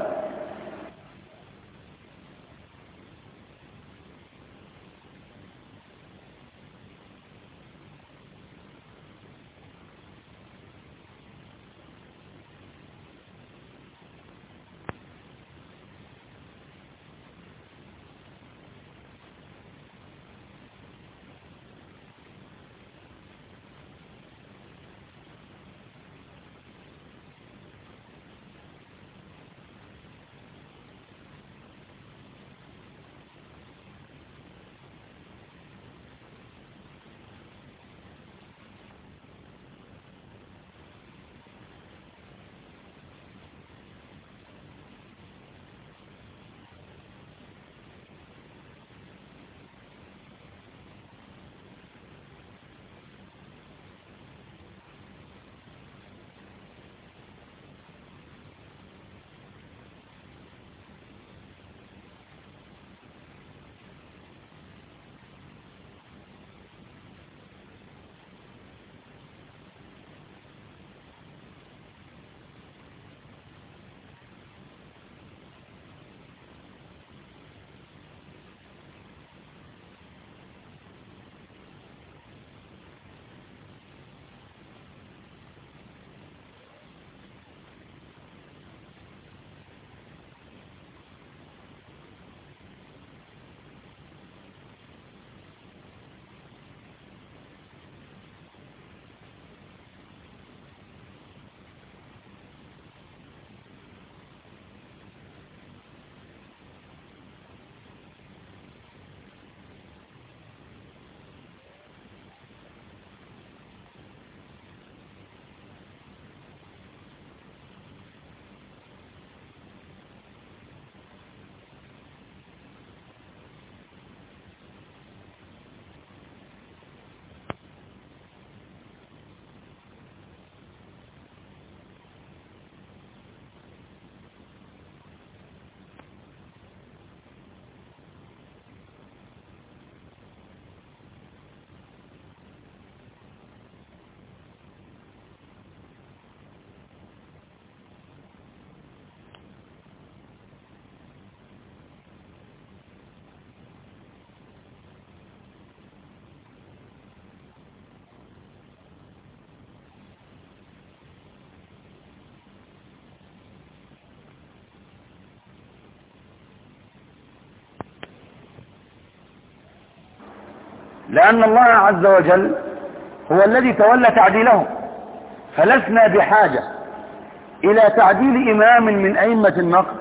لأن الله عز وجل هو الذي تولى تعديلهم، فلسنا بحاجة إلى تعديل إمام من أئمة النقد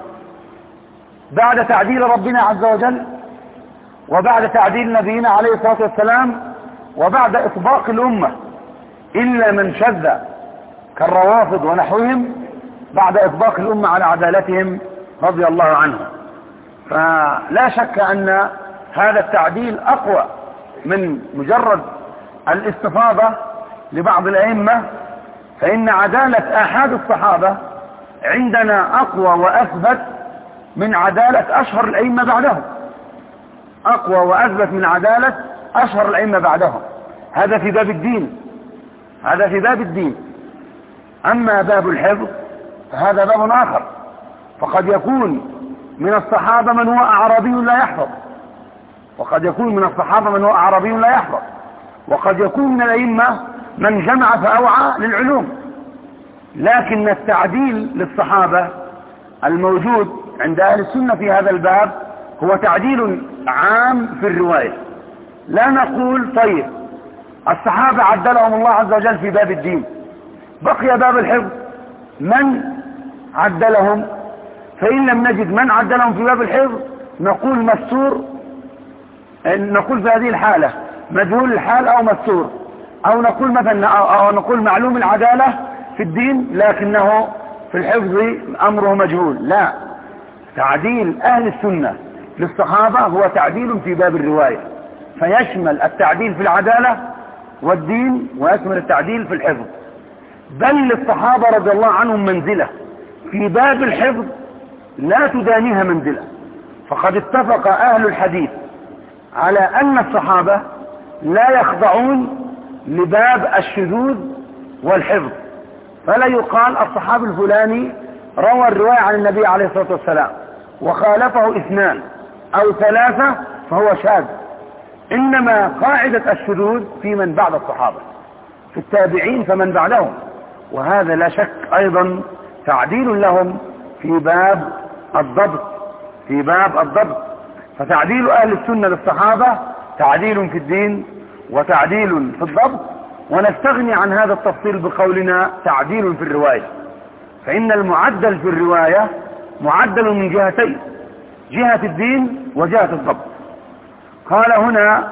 بعد تعديل ربنا عز وجل، وبعد تعديل نبينا عليه الصلاة والسلام، وبعد إطباق الأمة، إلا من شذ كالروافض ونحوهم بعد إطباق الأمة على عدالتهم رضي الله عنهم. فلا شك أن هذا التعديل أقوى من مجرد الاستفاضة لبعض الأئمة، فإن عدالة آحاد الصحابة عندنا أقوى وأثبت من عدالة أشهر الأئمة بعدهم، أقوى وأثبت من عدالة أشهر الأئمة بعدهم. هذا في باب الدين، هذا في باب الدين. أما باب الحفظ فهذا باب آخر، فقد يكون من الصحابة من هو أعرابي لا يحفظ، وقد يكون من الصحابة من هو أعرابي لا يحفظ، وقد يكون من الأئمة من جمع فأوعى للعلوم. لكن التعديل للصحابة الموجود عند أهل السنة في هذا الباب هو تعديل عام في الرواية. لا نقول طيب الصحابة عدلهم الله عز وجل في باب الدين، بقي باب الحفظ من عدلهم؟ فإن لم نجد من عدلهم في باب الحفظ نقول مستور، نقول في هذه الحالة مجهول الحال أو مستور، أو نقول مثلا أو نقول معلوم العدالة في الدين لكنه في الحفظ أمره مجهول. لا، تعديل أهل السنة للصحابة هو تعديل في باب الرواية، فيشمل التعديل في العدالة والدين، ويشمل التعديل في الحفظ. بل للصحابة رضي الله عنهم منزلة في باب الحفظ لا تدانيها منزلة، فقد اتفق أهل الحديث على أن الصحابة لا يخضعون لباب الشذوذ والحفظ، فلا يقال الصحابي الفلاني روى الرواية عن النبي عليه الصلاة والسلام وخالفه 2 أو 3 فهو شاذ، إنما قاعدة الشذوذ في من بعد الصحابة، في التابعين فمن بعدهم، وهذا لا شك أيضا تعديل لهم في باب الضبط، في باب الضبط. فتعديل أهل السنة للصحابة تعديل في الدين وتعديل في الضبط، ونستغني عن هذا التفصيل بقولنا تعديل في الرواية، فإن المعدل في الرواية معدل من جهتين، جهة الدين وجهة الضبط. قال هنا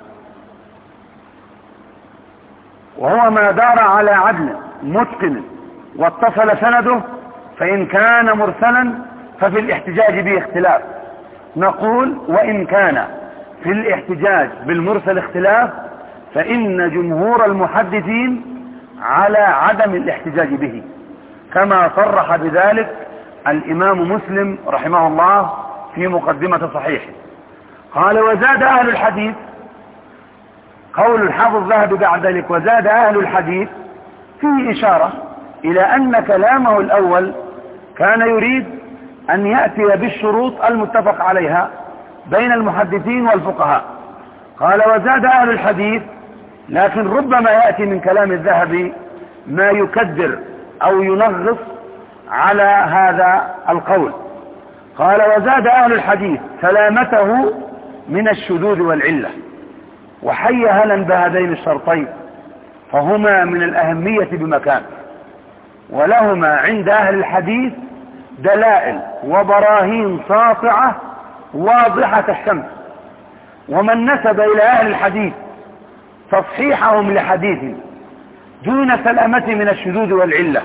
وهو ما دار على عدل متقن واتصل سنده، فإن كان مرسلا ففي الاحتجاج به اختلاف. نقول وإن كان في الاحتجاج بالمرسل اختلاف، فإن جمهور المحدثين على عدم الاحتجاج به، كما صرح بذلك الإمام مسلم رحمه الله في مقدمة صحيحه. قال وزاد أهل الحديث، قول الحافظ الذهبي بعد ذلك وزاد أهل الحديث فيه إشارة إلى أن كلامه الأول كان يريد أن يأتي بالشروط المتفق عليها بين المحدثين والفقهاء. قال وزاد أهل الحديث، لكن ربما يأتي من كلام الذهبي ما يكدر أو ينغص على هذا القول. قال وزاد أهل الحديث سلامته من الشذوذ والعلة، وحي هلا بهذين الشرطين، فهما من الأهمية بمكان، ولهما عند أهل الحديث دلائل وبراهين ساطعة واضحة الشمس. ومن نسب إلى أهل الحديث تصحيحهم لحديث دون سلامة من الشذوذ والعلة،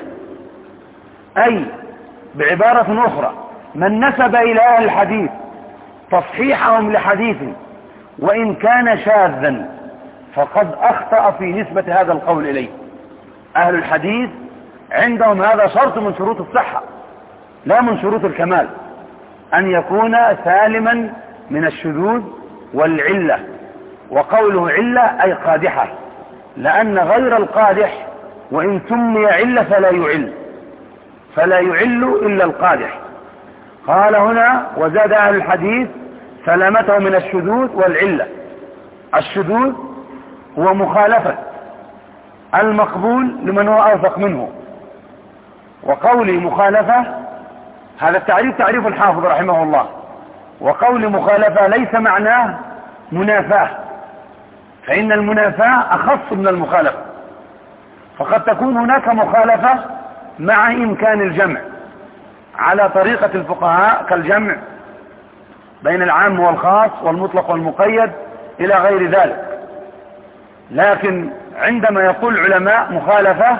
أي بعبارة أخرى من نسب إلى أهل الحديث تصحيحهم لحديث وإن كان شاذا فقد أخطأ في نسبة هذا القول إليه. أهل الحديث عندهم هذا شرط من شروط الصحة لا من شروط الكمال، أن يكون سالما من الشذوذ والعلة، وقوله علة أي قادحة، لأن غير القادح وإن سمي علة فلا يعل إلا القادح. قال هنا وزاد أهل الحديث سلامته من الشذوذ والعلة. الشذوذ هو مخالفة المقبول لمن هو أوثق منه، وقول مخالفة هذا التعريف تعريف الحافظ رحمه الله، وقول مخالفة ليس معناه منافاة، فإن المنافاة أخص من المخالفة، فقد تكون هناك مخالفة مع إمكان الجمع على طريقة الفقهاء كالجمع بين العام والخاص والمطلق والمقيد إلى غير ذلك. لكن عندما يقول العلماء مخالفة،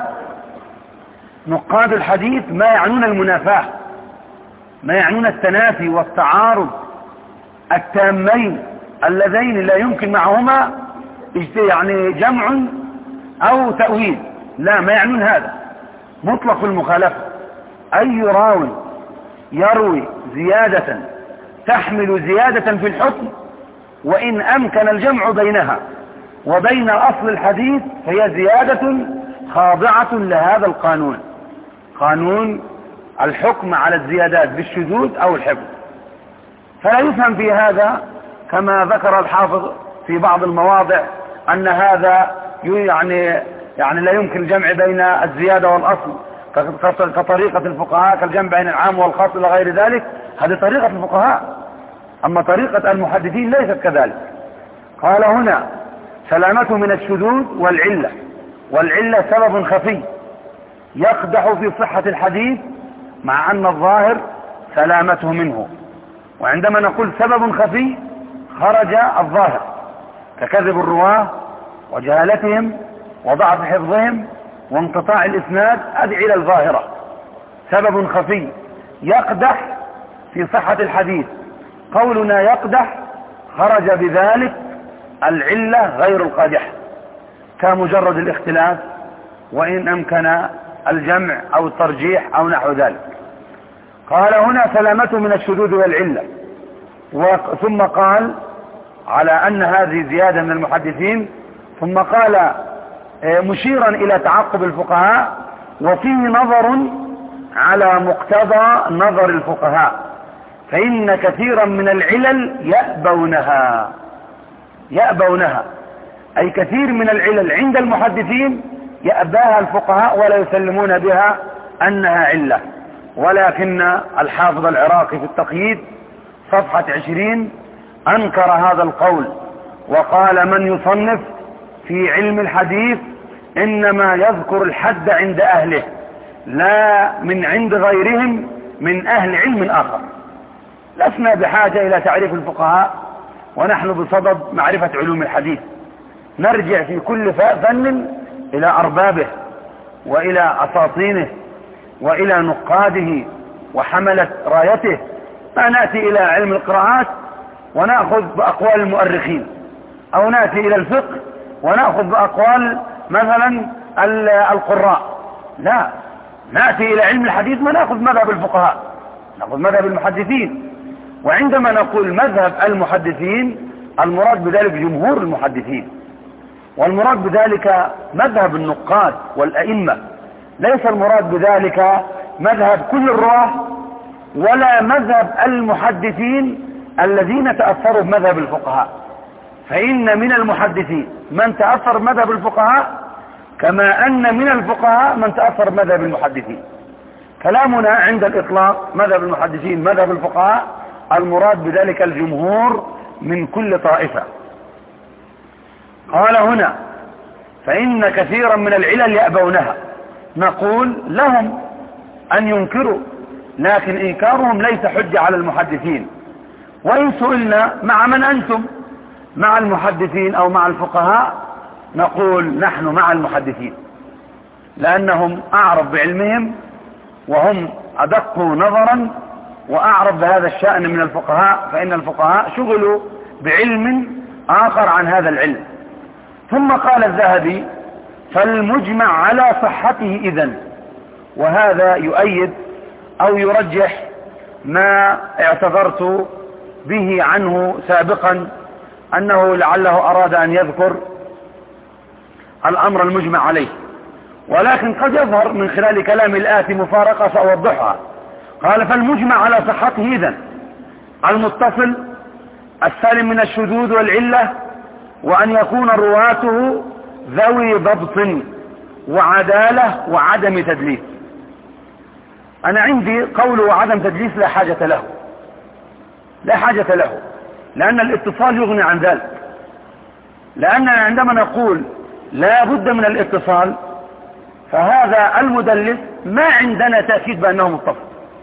نقاد الحديث ما يعنون المنافاة، ما يعنون التنافي والتعارض التامين اللذين لا يمكن معهما يعني جمع أو تأويل، لا، ما يعنون هذا. مطلق المخالفة أي راوي يروي زيادة تحمل زيادة في الحكم، وإن أمكن الجمع بينها وبين أصل الحديث هي زيادة خاضعة لهذا القانون، قانون الحكم على الزيادات بالشذوذ أو الحفظ. فلا يفهم في هذا كما ذكر الحافظ في بعض المواضع أن هذا يعني لا يمكن الجمع بين الزيادة والأصل كطريقة الفقهاء كالجمع بين العام والخاص إلى غير ذلك. هذه طريقة الفقهاء، أما طريقة المحدثين ليست كذلك. قال هنا سلامته من الشذوذ والعلة، والعلة سبب خفي يقدح في صحة الحديث مع أن الظاهر سلامته منه. وعندما نقول سبب خفي خرج الظاهر ككذب الرواه وجهالتهم وضعف حفظهم وانقطاع الإسناد، هذه علل الظاهرة، سبب خفي يقدح في صحة الحديث. قولنا يقدح خرج بذلك العلة غير القادحة كمجرد الاختلاف وإن أمكن الجمع أو الترجيح أو نحو ذلك. قال هنا سلامته من الشذوذ والعلة، ثم قال على أن هذه زيادة من المحدثين، ثم قال مشيرا إلى تعقب الفقهاء وفيه نظر على مقتضى نظر الفقهاء، فإن كثيرا من العلل يأبونها، أي كثير من العلل عند المحدثين يأباها الفقهاء ولا يسلمون بها أنها علة. ولكن الحافظ العراقي في التقييد صفحة 20 أنكر هذا القول وقال من يصنف في علم الحديث إنما يذكر الحد عند أهله لا من عند غيرهم من أهل علم آخر. لسنا بحاجة إلى تعريف الفقهاء ونحن بصدد معرفة علوم الحديث، نرجع في كل فن إلى أربابه وإلى أساطينه وإلى نقاده وحملة رايته، ما نأتي إلى علم القراءات ونأخذ بأقوال المؤرخين، أو نأتي إلى الفقه ونأخذ بأقوال مثلا القراء، لا، نأتي إلى علم الحديث ما نأخذ مذهب الفقهاء، نأخذ مذهب المحدثين. وعندما نقول مذهب المحدثين المراد بذلك جمهور المحدثين، والمراد بذلك مذهب النقاد والأئمة، ليس المراد بذلك مذهب كل الرواة ولا مذهب المحدثين الذين تأثروا بمذهب الفقهاء. فإن من المحدثين من تأثر بمذهب الفقهاء كما أن من الفقهاء من تأثر بمذهب المحدثين. كلامنا عند الإطلاق مذهب المحدثين مذهب الفقهاء، المراد بذلك الجمهور من كل طائفة. قال هنا فإن كثيرا من العلل يأبونها، نقول لهم أن ينكروا، لكن إنكارهم ليس حجة على المحدثين. وإن سئلنا مع من أنتم، مع المحدثين أو مع الفقهاء، نقول نحن مع المحدثين، لأنهم أعرف بعلمهم وهم أدق نظرا وأعرف بهذا الشأن من الفقهاء، فإن الفقهاء شغلوا بعلم آخر عن هذا العلم. ثم قال الذهبي فالمجمع على صحته إذن، وهذا يؤيد أو يرجح ما اعتذرت به عنه سابقا، أنه لعله أراد أن يذكر الأمر المجمع عليه، ولكن قد يظهر من خلال كلام الآتي مفارقة سأوضحها. قال فالمجمع على صحته إذن المتصل السالم من الشذوذ والعلة، وأن يكون رواته ذوي ضبط وعدالة وعدم تدليس. أنا عندي قول وعدم تدليس لا حاجة له، لا حاجة له، لأن الاتصال يغني عن ذلك. لأننا عندما نقول لا بد من الاتصال فهذا المدلس ما عندنا تأكيد بأنه متصل.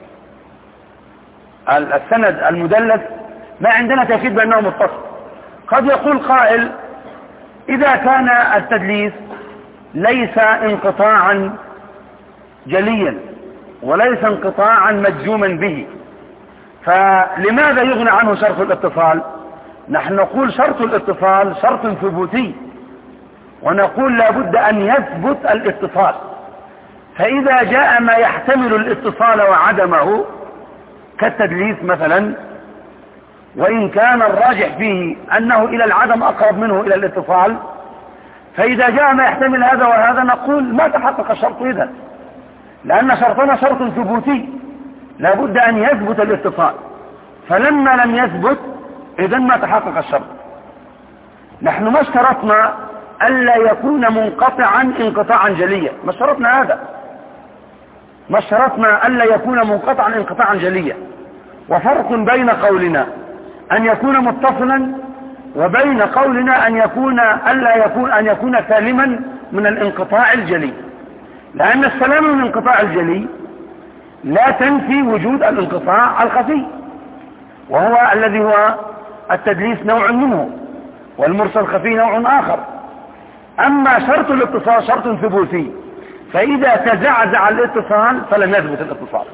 السند المدلس ما عندنا تأكيد بأنه متصل. قد يقول قائل إذا كان التدليس ليس انقطاعا جليا وليس انقطاعا مجزوما به فلماذا يغنى عنه شرط الاتصال؟ نحن نقول شرط الاتصال شرط ثبوتي، ونقول لابد أن يثبت الاتصال. فإذا جاء ما يحتمل الاتصال وعدمه كالتدليس مثلا، وإن كان الراجح فيه أنه إلى العدم أقرب منه إلى الاتصال، فإذا جاء ما يحتمل هذا وهذا نقول ما تحقق الشرط إذن، لأن شرطنا شرط ثبوتي لابد أن يثبت الاتصال. فلما لم يثبت إذن ما تحقق الشرط. نحن ما اشترطنا ألا يكون منقطعا انقطاعا جليا، ما اشترطنا هذا، ما اشترطنا ألا يكون منقطعا انقطاعا جليا. وفرق بين قولنا أن يكون متصلا وبين قولنا أن يكون سالما من الانقطاع الجلي، لأن السلام من الانقطاع الجلي لا تنفي وجود الانقطاع الخفي، وهو الذي هو التدليس نوع منه والمرسل خفي نوع آخر. أما شرط الاتصال شرط ثبوتي، فإذا تزعزع الاتصال فلم يثبت الاتصال.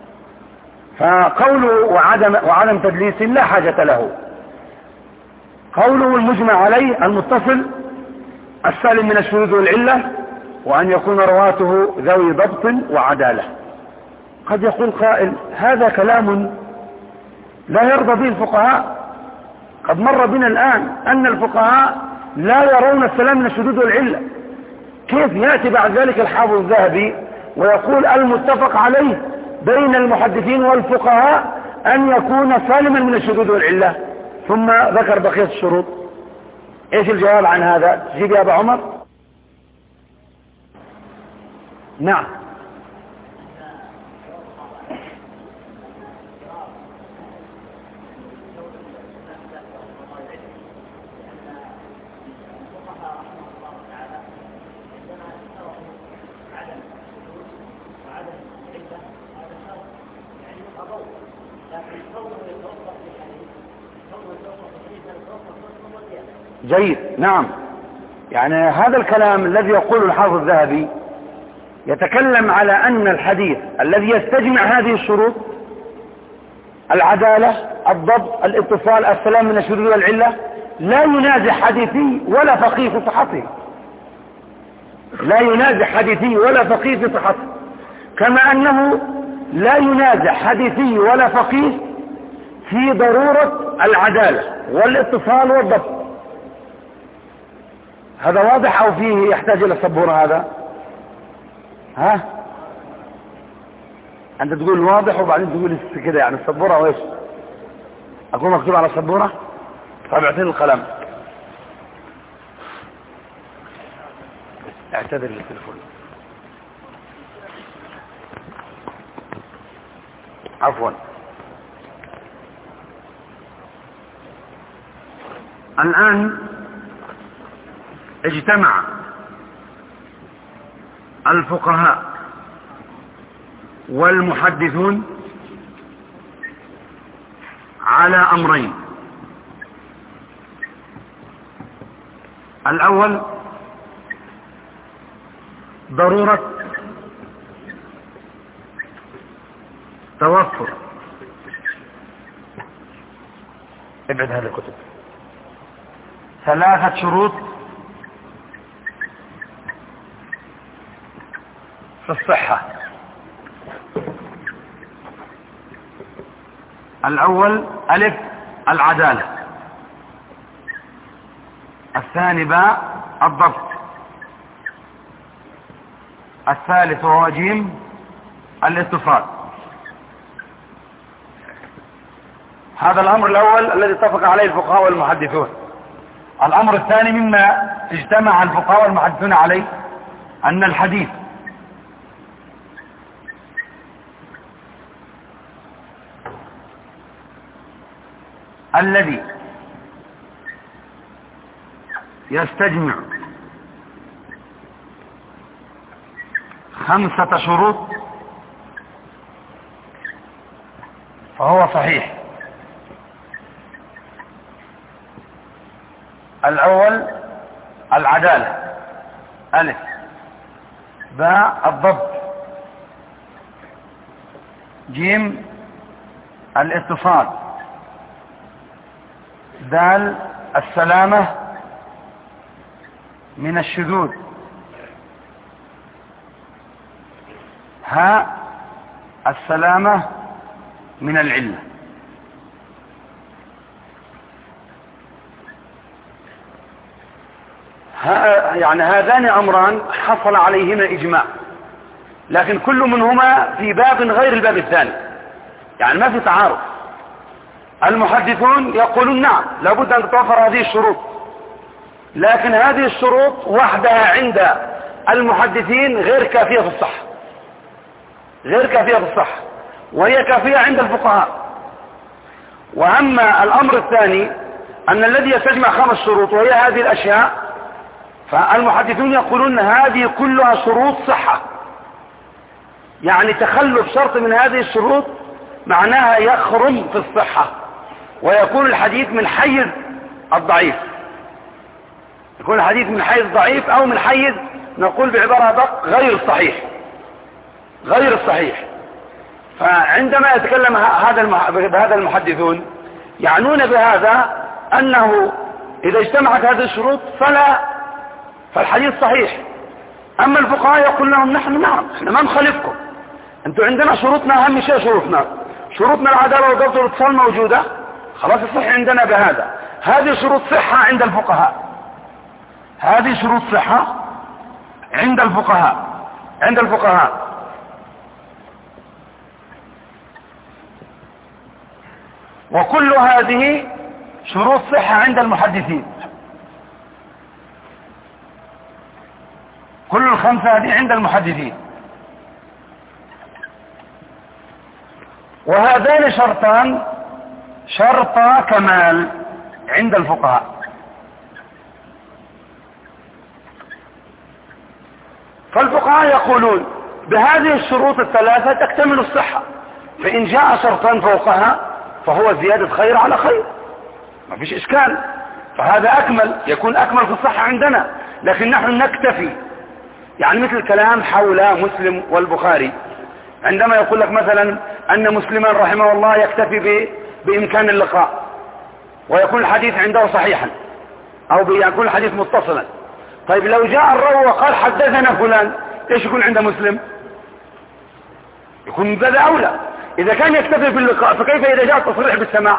فقوله وعدم تدليس لا حاجة له. قوله المجمع عليه المتصل السالم من الشذوذ والعلة، وأن يكون رواته ذوي ضبط وعدالة. قد يقول قائل هذا كلام لا يرضى به الفقهاء. قد مر بنا الآن أن الفقهاء لا يرون السلام من الشذوذ والعلة، كيف يأتي بعد ذلك الحافظ الذهبي ويقول المتفق عليه بين المحدثين والفقهاء أن يكون سالما من الشذوذ والعلة، ثم ذكر بقية الشروط؟ ايش الجواب عن هذا؟ تجيب يا أبا عمر؟ نعم. جيد، نعم. يعني هذا الكلام الذي يقوله الحافظ الذهبي يتكلم على أن الحديث الذي يستجمع هذه الشروط العدالة الضبط الاتصال السلام من الشذوذ والعلة لا ينازع حديثي ولا فقيه في صحته، لا ينازع حديثي ولا فقيه في صحته، كما أنه لا ينازع حديثي ولا فقيه في ضرورة العدالة والاتصال والضبط. هذا واضح أو فيه يحتاج إلى السبورة؟ هذا ها أنت تقول واضح وبعدين تقول كده، يعني السبورة وإيش؟ أكون مكتوب على السبورة؟ طيب اعطيني القلم. اعتذر للتليفون، عفوا. الآن اجتمع الفقهاء والمحدثون على أمرين. الأول ضرورة توفر، ابعد هذه الكتب، 3 شروط في الصحة. الأول ألف العدالة، الثاني باء الضبط، الثالث وهو جيم الاتصال. هذا الأمر الأول الذي اتفق عليه الفقهاء والمحدثون. الأمر الثاني مما اجتمع الفقهاء والمحدثون عليه أن الحديث الذي يستجمع 5 شروط فهو صحيح. الأول العدالة، ألف. باء الضبط، جيم الاتصال، دال السلامة من الشذوذ، هاء السلامة من العلة. يعني هذان أمران حصل عليهما إجماع، لكن كل منهما في باب غير الباب الثاني، يعني ما في تعارض. المحدثون يقولون نعم لابد أن تتوفر هذه الشروط، لكن هذه الشروط وحدها عند المحدثين غير كافية في الصحة، غير كافية في الصحة، وهي كافية عند الفقهاء. وأما الأمر الثاني أن الذي يستجمع 5 شروط وهي هذه الأشياء، فالمحدثون يقولون هذه كلها شروط صحة، يعني تخلف شرط من هذه الشروط معناها يخرم في الصحة، ويكون الحديث من حيز الضعيف، يكون الحديث من حيز ضعيف أو من حيز نقول بعبارة دق غير الصحيح، غير الصحيح. فعندما يتكلم بهذا المحدثون يعنون بهذا أنه إذا اجتمعت هذه الشروط فالحديث صحيح. أما الفقهاء يقول لهم نحن نعم احنا ما نخالفكم، انتوا عندنا شروطنا أهم شيء شروطنا العدالة والضبط والاتصال موجودة، خلاص الصح عندنا بهذا. هذه شروط صحة عند الفقهاء، هذه شروط صحة عند الفقهاء. وكل هذه شروط صحة عند المحدثين، كل ال5 هذه عند المحدثين. وهذان شرطان شرطا كمال عند الفقهاء. فالفقهاء يقولون بهذه الشروط ال3 تكتمل الصحة، فإن جاء شرطان فوقها فهو زيادة خير على خير، ما فيش إشكال، فهذا أكمل، يكون أكمل في الصحة عندنا. لكن نحن نكتفي، يعني مثل الكلام حول مسلم والبخاري، عندما يقول لك مثلا أن مسلما رحمه الله يكتفي بإمكان اللقاء ويكون الحديث عنده صحيحا أو يكون الحديث متصلا. طيب لو جاء الراوي وقال حدثنا فلان، ايش يكون عند مسلم؟ يكون من باب أولى. إذا كان يكتفي باللقاء فكيف إذا جاء التصريح بالسماع؟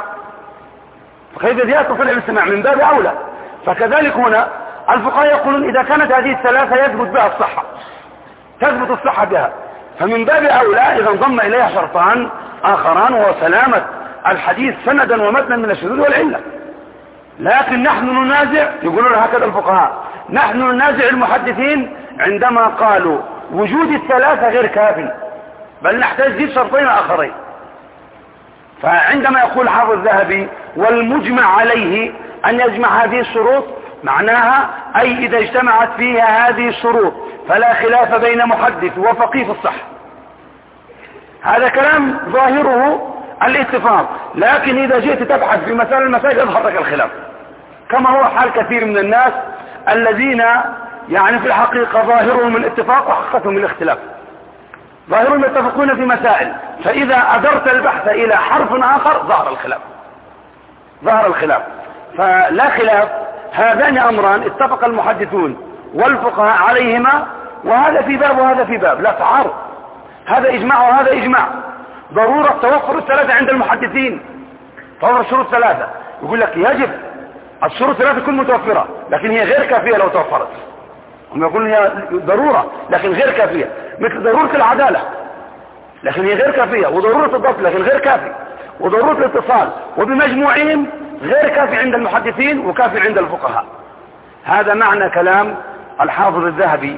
من باب أولى. فكذلك هنا الفقهاء يقولون إذا كانت هذه ال3 يثبت بها الصحة، تثبت الصحة بها، فمن باب أولى إذا انضم إليها شرطان آخران وهو سلامة الحديث سندا ومتنا من الشذوذ والعلة. لكن نحن ننازع، يقولون هكذا الفقهاء، نحن ننازع المحدثين عندما قالوا وجود ال3 غير كاف، بل نحتاج زيد شرطين آخرين. فعندما يقول حافظ الذهبي والمجمع عليه أن يجمع هذه الشروط، معناها أي إذا اجتمعت فيها هذه الشروط فلا خلاف بين محدث وفقيه في الصحة. هذا كلام ظاهره الاتفاق، لكن إذا جئت تبحث في مسائل المسائل يظهر لك الخلاف، كما هو حال كثير من الناس الذين يعني في الحقيقة ظاهرهم الاتفاق وحقيقتهم الاختلاف. ظاهرهم يتفقون في مسائل، فإذا أدرت البحث إلى حرف آخر ظهر الخلاف. فلا خلاف، هذان أمران اتفق المحدثون والفقهاء عليهما، وهذا في باب وهذا في باب، لا تعارض، هذا إجماع وهذا إجماع. ضرورة توفر ال3 عند المحدثين، توفر الشروط 3، يقول لك يجب الشروط 3 تكون متوفرة، لكن هي غير كافية لو توفرت. هم يقولون هي ضرورة لكن غير كافية، مثل ضرورة العدالة لكن هي غير كافية، وضرورة الضبط لكن غير كافي، وضرورة الاتصال، وبمجموعهم غير كافي عند المحدثين وكافي عند الفقهاء. هذا معنى كلام الحافظ الذهبي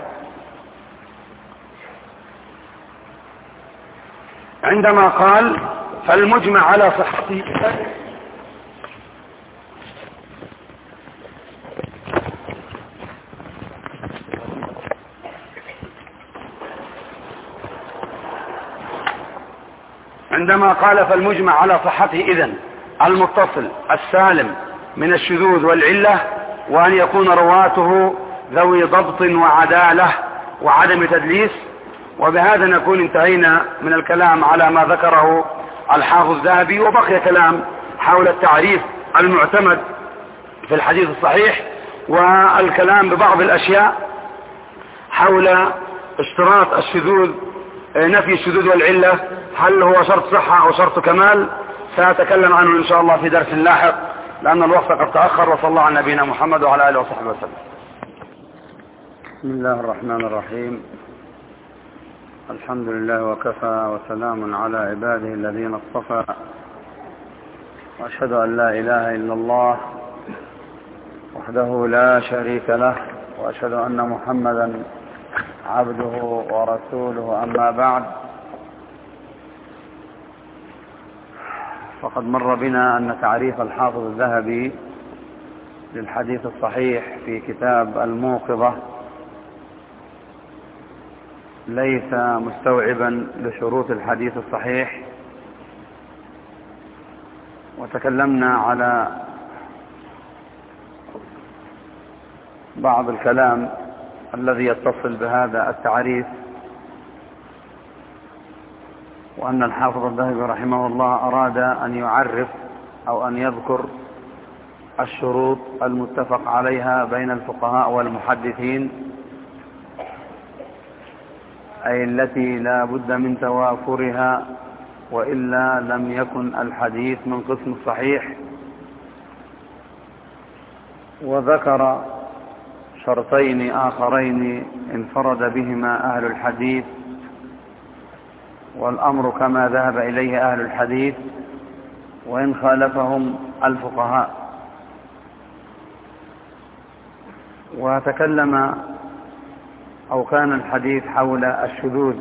عندما قال فالمجمع على صحته عندما قال فالمجمع على صحته إذن المتصل السالم من الشذوذ والعلة، وأن يكون رواته ذوي ضبط وعدالة وعدم تدليس. وبهذا نكون انتهينا من الكلام على ما ذكره الحافظ الذهبي، وبقي كلام حول التعريف المعتمد في الحديث الصحيح، والكلام ببعض الأشياء حول اشتراط الشذوذ، نفي الشذوذ والعلة، هل هو شرط صحة أو شرط كمال؟ سأتكلم عنه إن شاء الله في درس لاحق لأن الوقت قد تأخر. وصلى الله على نبينا محمد وعلى آله وصحبه وسلم. بسم الله الرحمن الرحيم. الحمد لله وكفى، وسلام على عباده الذين اصطفى، وأشهد أن لا إله إلا الله وحده لا شريك له، وأشهد أن محمدا عبده ورسوله. أما بعد، فقد مر بنا أن تعريف الحافظ الذهبي للحديث الصحيح في كتاب الموقظة ليس مستوعبا لشروط الحديث الصحيح، وتكلمنا على بعض الكلام الذي يتصل بهذا التعريف، وأن الحافظ الذهبي رحمه الله أراد أن يعرف أو أن يذكر الشروط المتفق عليها بين الفقهاء والمحدثين، أي التي لا بد من توافرها وإلا لم يكن الحديث من قسم الصحيح. وذكر شرطين آخرين انفرد بهما أهل الحديث، والأمر كما ذهب إليه أهل الحديث وإن خالفهم الفقهاء. وتكلم أو كان الحديث حول الشذوذ،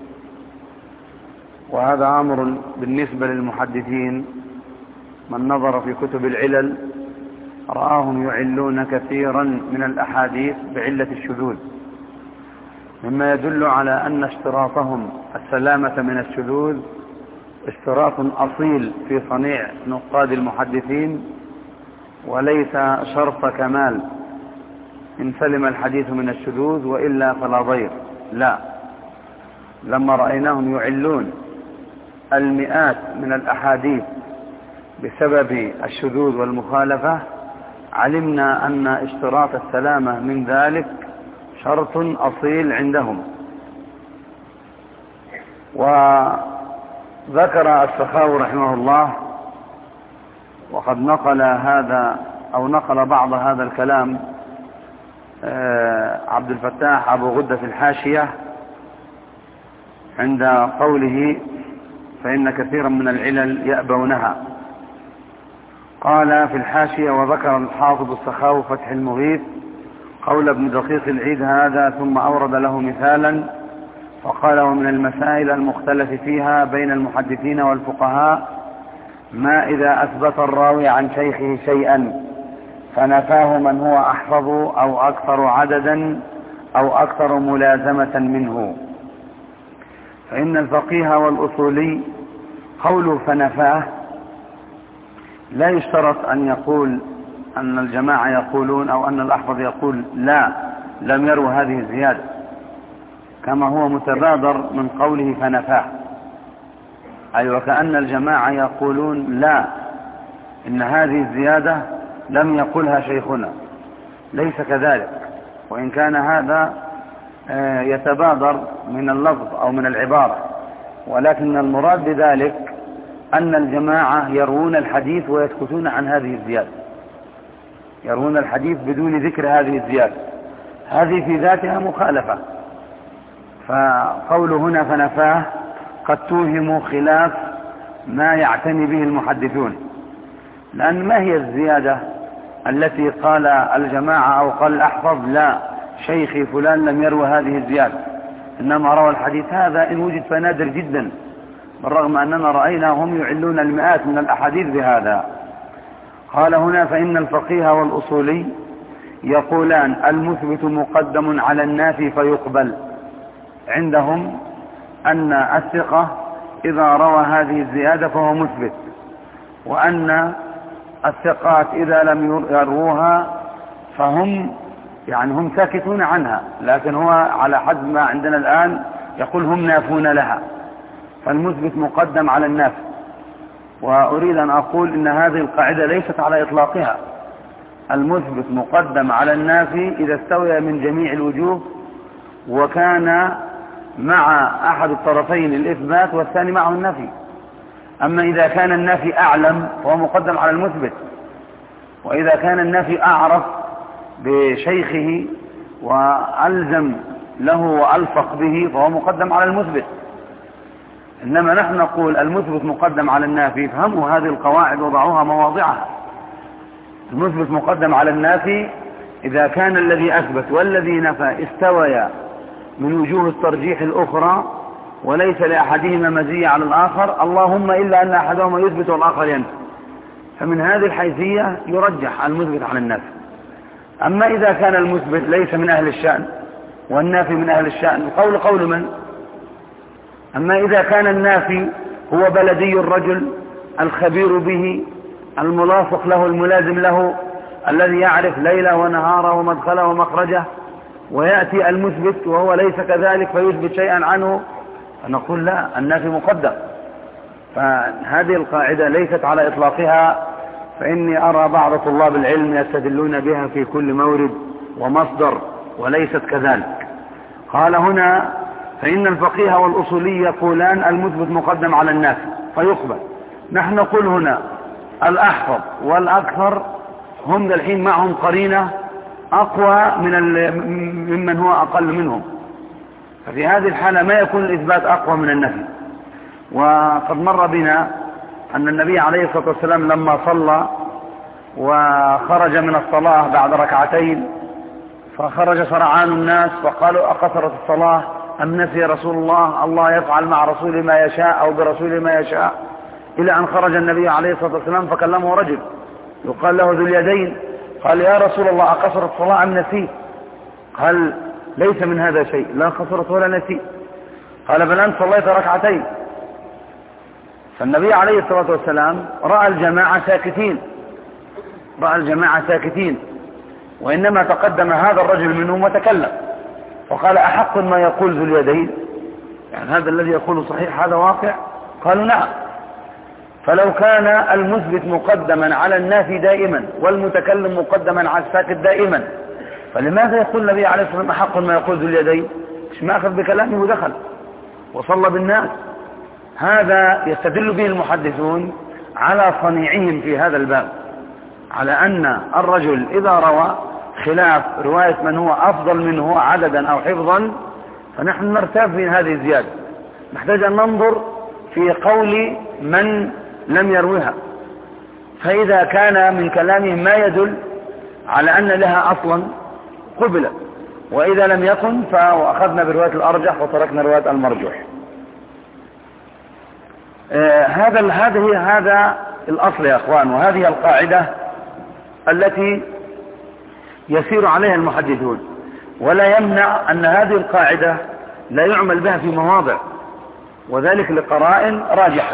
وهذا أمر بالنسبة للمحدثين من نظر في كتب العلل رآهم يعلون كثيرا من الأحاديث بعلة الشذوذ، مما يدل على أن اشتراطهم السلامة من الشذوذ اشتراط أصيل في صنيع نقاد المحدثين، وليس شرط كمال إن سلم الحديث من الشذوذ وإلا فلا ضير. لا، لما رأيناهم يعلون المئات من الأحاديث بسبب الشذوذ والمخالفة علمنا أن اشتراط السلامة من ذلك شرط أصيل عندهم. وذكر السخاوي رحمه الله، وقد نقل هذا أو نقل بعض هذا الكلام عبد الفتاح أبو غدة في الحاشية عند قوله فإن كثيرا من العلل يأبونها. قال في الحاشية: وذكر الحافظ السخاوي فتح المغيث قول ابن دقيق العيد هذا، ثم أورد له مثالا فقال: ومن المسائل المختلف فيها بين المحدثين والفقهاء ما إذا أثبت الراوي عن شيخه شيئا فنفاه من هو أحفظ أو أكثر عددا أو أكثر ملازمة منه، فإن الفقيه والأصولي قول فنفاه لا يشترط أن يقول أن الجماعة يقولون أو أن الأحفظ يقول لا لم يروا هذه الزيادة، كما هو متبادر من قوله فنفاه، أي وكأن الجماعة يقولون لا إن هذه الزيادة لم يقلها شيخنا. ليس كذلك، وإن كان هذا يتبادر من اللفظ أو من العبارة، ولكن المراد بذلك أن الجماعة يروون الحديث ويسكتون عن هذه الزيادة، يروون الحديث بدون ذكر هذه الزيادة، هذه في ذاتها مخالفة. فقول هنا فنفاه قد توهم خلاف ما يعتني به المحدثون، لأن ما هي الزيادة التي قال الجماعة أو قال الأحفظ لا شيخي فلان لم يروى هذه الزيادة، إنما روى الحديث هذا إن وجد فنادر جدا، بالرغم أننا رأيناهم يعلون المئات من الأحاديث بهذا. قال هنا فإن الفقيه والأصولي يقولان المثبت مقدم على النافي فيقبل. عندهم أن الثقة إذا روى هذه الزيادة فهو مثبت، وأن الثقات إذا لم يروها فهم هم ساكتون عنها، لكن هو على حد ما عندنا الآن يقول هم نافون لها، فالمثبت مقدم على النافي. وأريد أن أقول إن هذه القاعدة ليست على إطلاقها، المثبت مقدم على النافي إذا استوى من جميع الوجوه وكان مع أحد الطرفين الإثبات والثاني معه النفي. أما إذا كان النافي أعلم فهو مقدم على المثبت، وإذا كان النافي أعرف بشيخه وألزم له وألفق به فهو مقدم على المثبت. إنما نحن نقول المثبت مقدم على النافي، فهموا هذه القواعد وضعوها مواضعها. المثبت مقدم على النافي إذا كان الذي أثبت والذي نفى استويا من وجوه الترجيح الأخرى وليس لأحدهما مزية على الآخر، اللهم إلا أن أحدهما يثبت والآخر ينفي، فمن هذه الحيثية يرجح المثبت على النافي. أما إذا كان المثبت ليس من أهل الشأن والنافي من أهل الشأن، قول من؟ أما إذا كان النافي هو بلدي الرجل الخبير به الملاصق له الملازم له الذي يعرف ليله ونهاره ومدخله ومخرجه، ويأتي المثبت وهو ليس كذلك فيثبت شيئا عنه، فنقول لا، النافي مقدم. فهذه القاعدة ليست على إطلاقها، فإني أرى بعض طلاب العلم يستدلون بها في كل مورد ومصدر، وليست كذلك. قال هنا فإن الفقيه والأصولي يقولان المثبت مقدم على النافي فيقبل. نحن نقول هنا الأحفظ والأكثر هم الحين معهم قرينة أقوى ممن هو أقل منهم، ففي هذه الحالة ما يكون الإثبات أقوى من النفي. وقد مر بنا أن النبي عليه الصلاة والسلام لما صلى وخرج من الصلاة بعد ركعتين فخرج سرعان الناس فقالوا أقصرت الصلاة أم نسي رسول الله؟ الله يفعل مع رسوله ما يشاء أو برسوله ما يشاء، إلى أن خرج النبي عليه الصلاة والسلام فكلمه رجل يقال له ذو اليدين، قال يا رسول الله أقصرت الصلاة أم نسيت؟ قال ليس من هذا شيء، لا قصرت ولا نسيت. قال بل أنت صليت ركعتين. فالنبي عليه الصلاة والسلام رأى الجماعة ساكتين، وإنما تقدم هذا الرجل منهم وتكلم وقال أحق ما يقول ذو اليدين، يعني هذا الذي يقول صحيح، هذا واقع؟ قالوا نعم. فلو كان المثبت مقدما على النافي دائما والمتكلم مقدما على الساكت دائما، فلماذا يقول النبي عليه الصلاة والسلام أحق ما يقول ذو اليدين؟ مش ما أخذ بكلامه ودخل وصلى بالناس. هذا يستدل به المحدثون على صنيعهم في هذا الباب، على أن الرجل إذا روى خلاف رواية من هو أفضل منه عددا أو حفظا فنحن نرتاب في هذه الزيادة، نحتاج أن ننظر في قول من لم يروها، فإذا كان من كلامه ما يدل على أن لها أصلا قبل، وإذا لم يكن فأخذنا برواية الأرجح وتركنا رواية المرجوح. هذا الأصل يا أخوان، وهذه القاعدة التي يسير عليها المحدثون، ولا يمنع أن هذه القاعدة لا يعمل بها في مواضع، وذلك لقرائن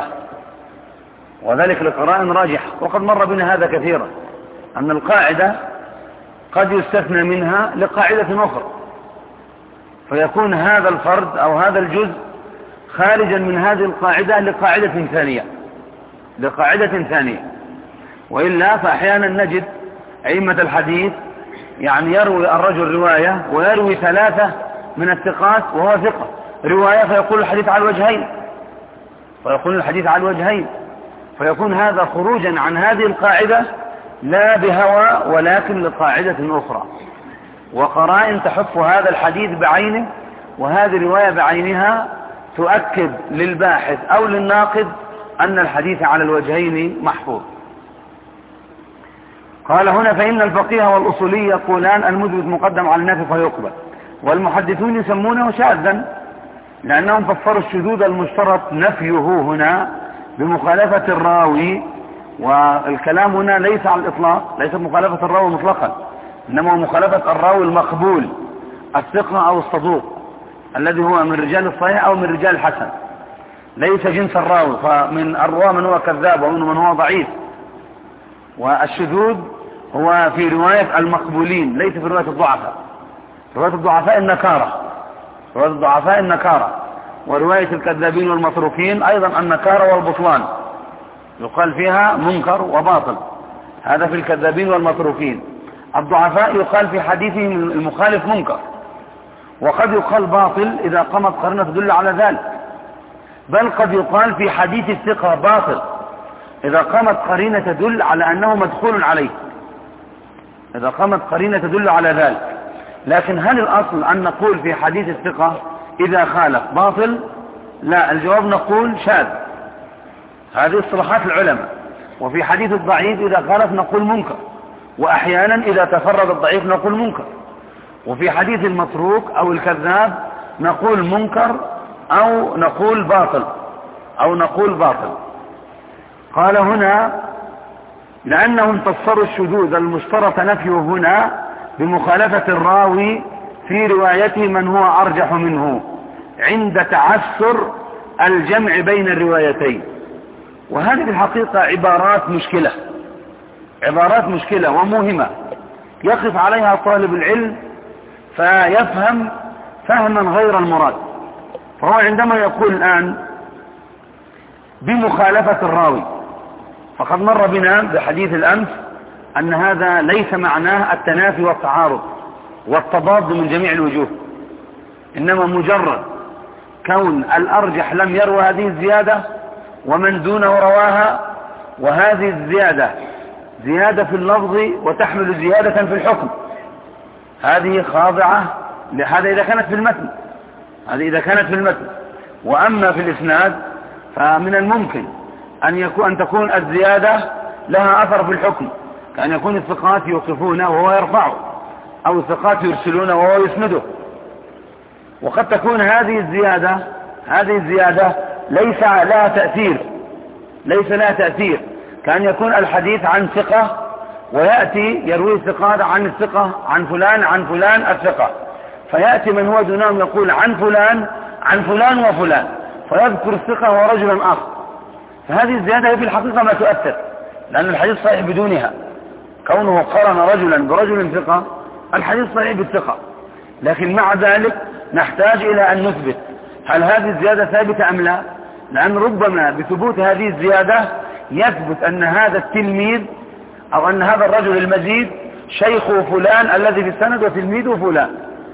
راجحة، وقد مر بنا هذا كثيرا، أن القاعدة قد يستثنى منها لقاعدة أخرى، فيكون هذا الفرد أو هذا الجزء خارجا من هذه القاعدة لقاعدة ثانية. وإلا فأحيانا نجد أئمة الحديث يعني يروي الرجل رواية ويروي ثلاثة من الثقات وهو ثقة رواية فيقول الحديث على الوجهين، فيكون هذا خروجا عن هذه القاعدة لا بهوى ولكن لقاعدة أخرى، وقرائن تحف هذا الحديث بعينه، وهذه الرواية بعينها تؤكد للباحث أو للناقد أن الحديث على الوجهين محفوظ. قال هنا فإن الفقيه والأصولي يقولان المثبت مقدم على النافي فيقبل، والمحدثون يسمونه شاذا لأنهم فسروا الشذوذ المشترط نفيه هنا بمخالفة الراوي، والكلام هنا ليس على الإطلاق، ليس مخالفة الراوي مطلقا، إنما مخالفة الراوي المقبول الثقة أو الصدوق الذي هو من رجال الصحيح أو من رجال الحسن. ليس جنس الراوي، فمن الرواة من هو كذاب ومن من هو ضعيف. والشذوذ هو في رواية المقبولين ليس في رواية الضعفاء. رواية الضعفاء النكارة، رواية الضعفاء النكارة، ورواية الكذابين والمتروكين أيضا النكارة والبطلان، يقال فيها منكر وباطل، هذا في الكذابين والمتروكين. الضعفاء يقال في حديثهم المخالف منكر، وقد يقال باطل إذا قامت قرينة تدل على ذلك، بل قد يقال في حديث الثقة باطل إذا قامت قرينة تدل على أنه مدخول عليه، إذا قامت قرينة تدل على ذلك. لكن هل الأصل أن نقول في حديث الثقة إذا خالف باطل؟ لا، الجواب نقول شاذ، هذه اصطلاحات العلماء. وفي حديث الضعيف إذا خالف نقول منكر، وأحيانا إذا تفرد الضعيف نقول منكر. وفي حديث المتروك أو الكذاب نقول منكر أو نقول باطل، أو نقول باطل. قال هنا لأنهم فسروا الشذوذ المشترط نفيه هنا بمخالفة الراوي في روايته من هو أرجح منه عند تعسر الجمع بين الروايتين. وهذه الحقيقة عبارات مشكلة، عبارات مشكلة ومهمة يقف عليها طالب العلم فيفهم فهما غير المراد. فهو عندما يقول الآن بمخالفة الراوي، فقد مر بنا بحديث الأمس أن هذا ليس معناه التنافي والتعارض والتضاد من جميع الوجوه، إنما مجرد كون الأرجح لم يروى هذه الزيادة ومن دونه رواها، وهذه الزيادة زيادة في اللفظ وتحمل زيادة في الحكم، هذه خاضعة لهذا إذا كانت في المتن، هذه إذا كانت في المتن. وأما في الإسناد فمن الممكن أن تكون الزيادة لها أثر في الحكم، كأن يكون الثقات يوقفونه وهو يرفعه، أو الثقات يرسلونه وهو يسنده. وقد تكون هذه الزيادة ليس لها تأثير، ليس لها تأثير، كأن يكون الحديث عن ثقة ويأتي يروي الثقات عن الثقة عن فلان عن فلان الثقة، فيأتي من هو دونهم يقول عن فلان عن فلان وفلان، فيذكر الثقة ورجلا آخر. فهذه الزيادة في الحقيقة ما تؤثر، لأن الحديث صحيح بدونها، كونه قرن رجلا برجل ثقة الحديث صحيح بالثقة. لكن مع ذلك نحتاج إلى أن نثبت هل هذه الزيادة ثابتة أم لا، لأن ربما بثبوت هذه الزيادة يثبت أن هذا التلميذ أو أن هذا الرجل المزيد شيخ فلان الذي في السند وتلميذه فلان،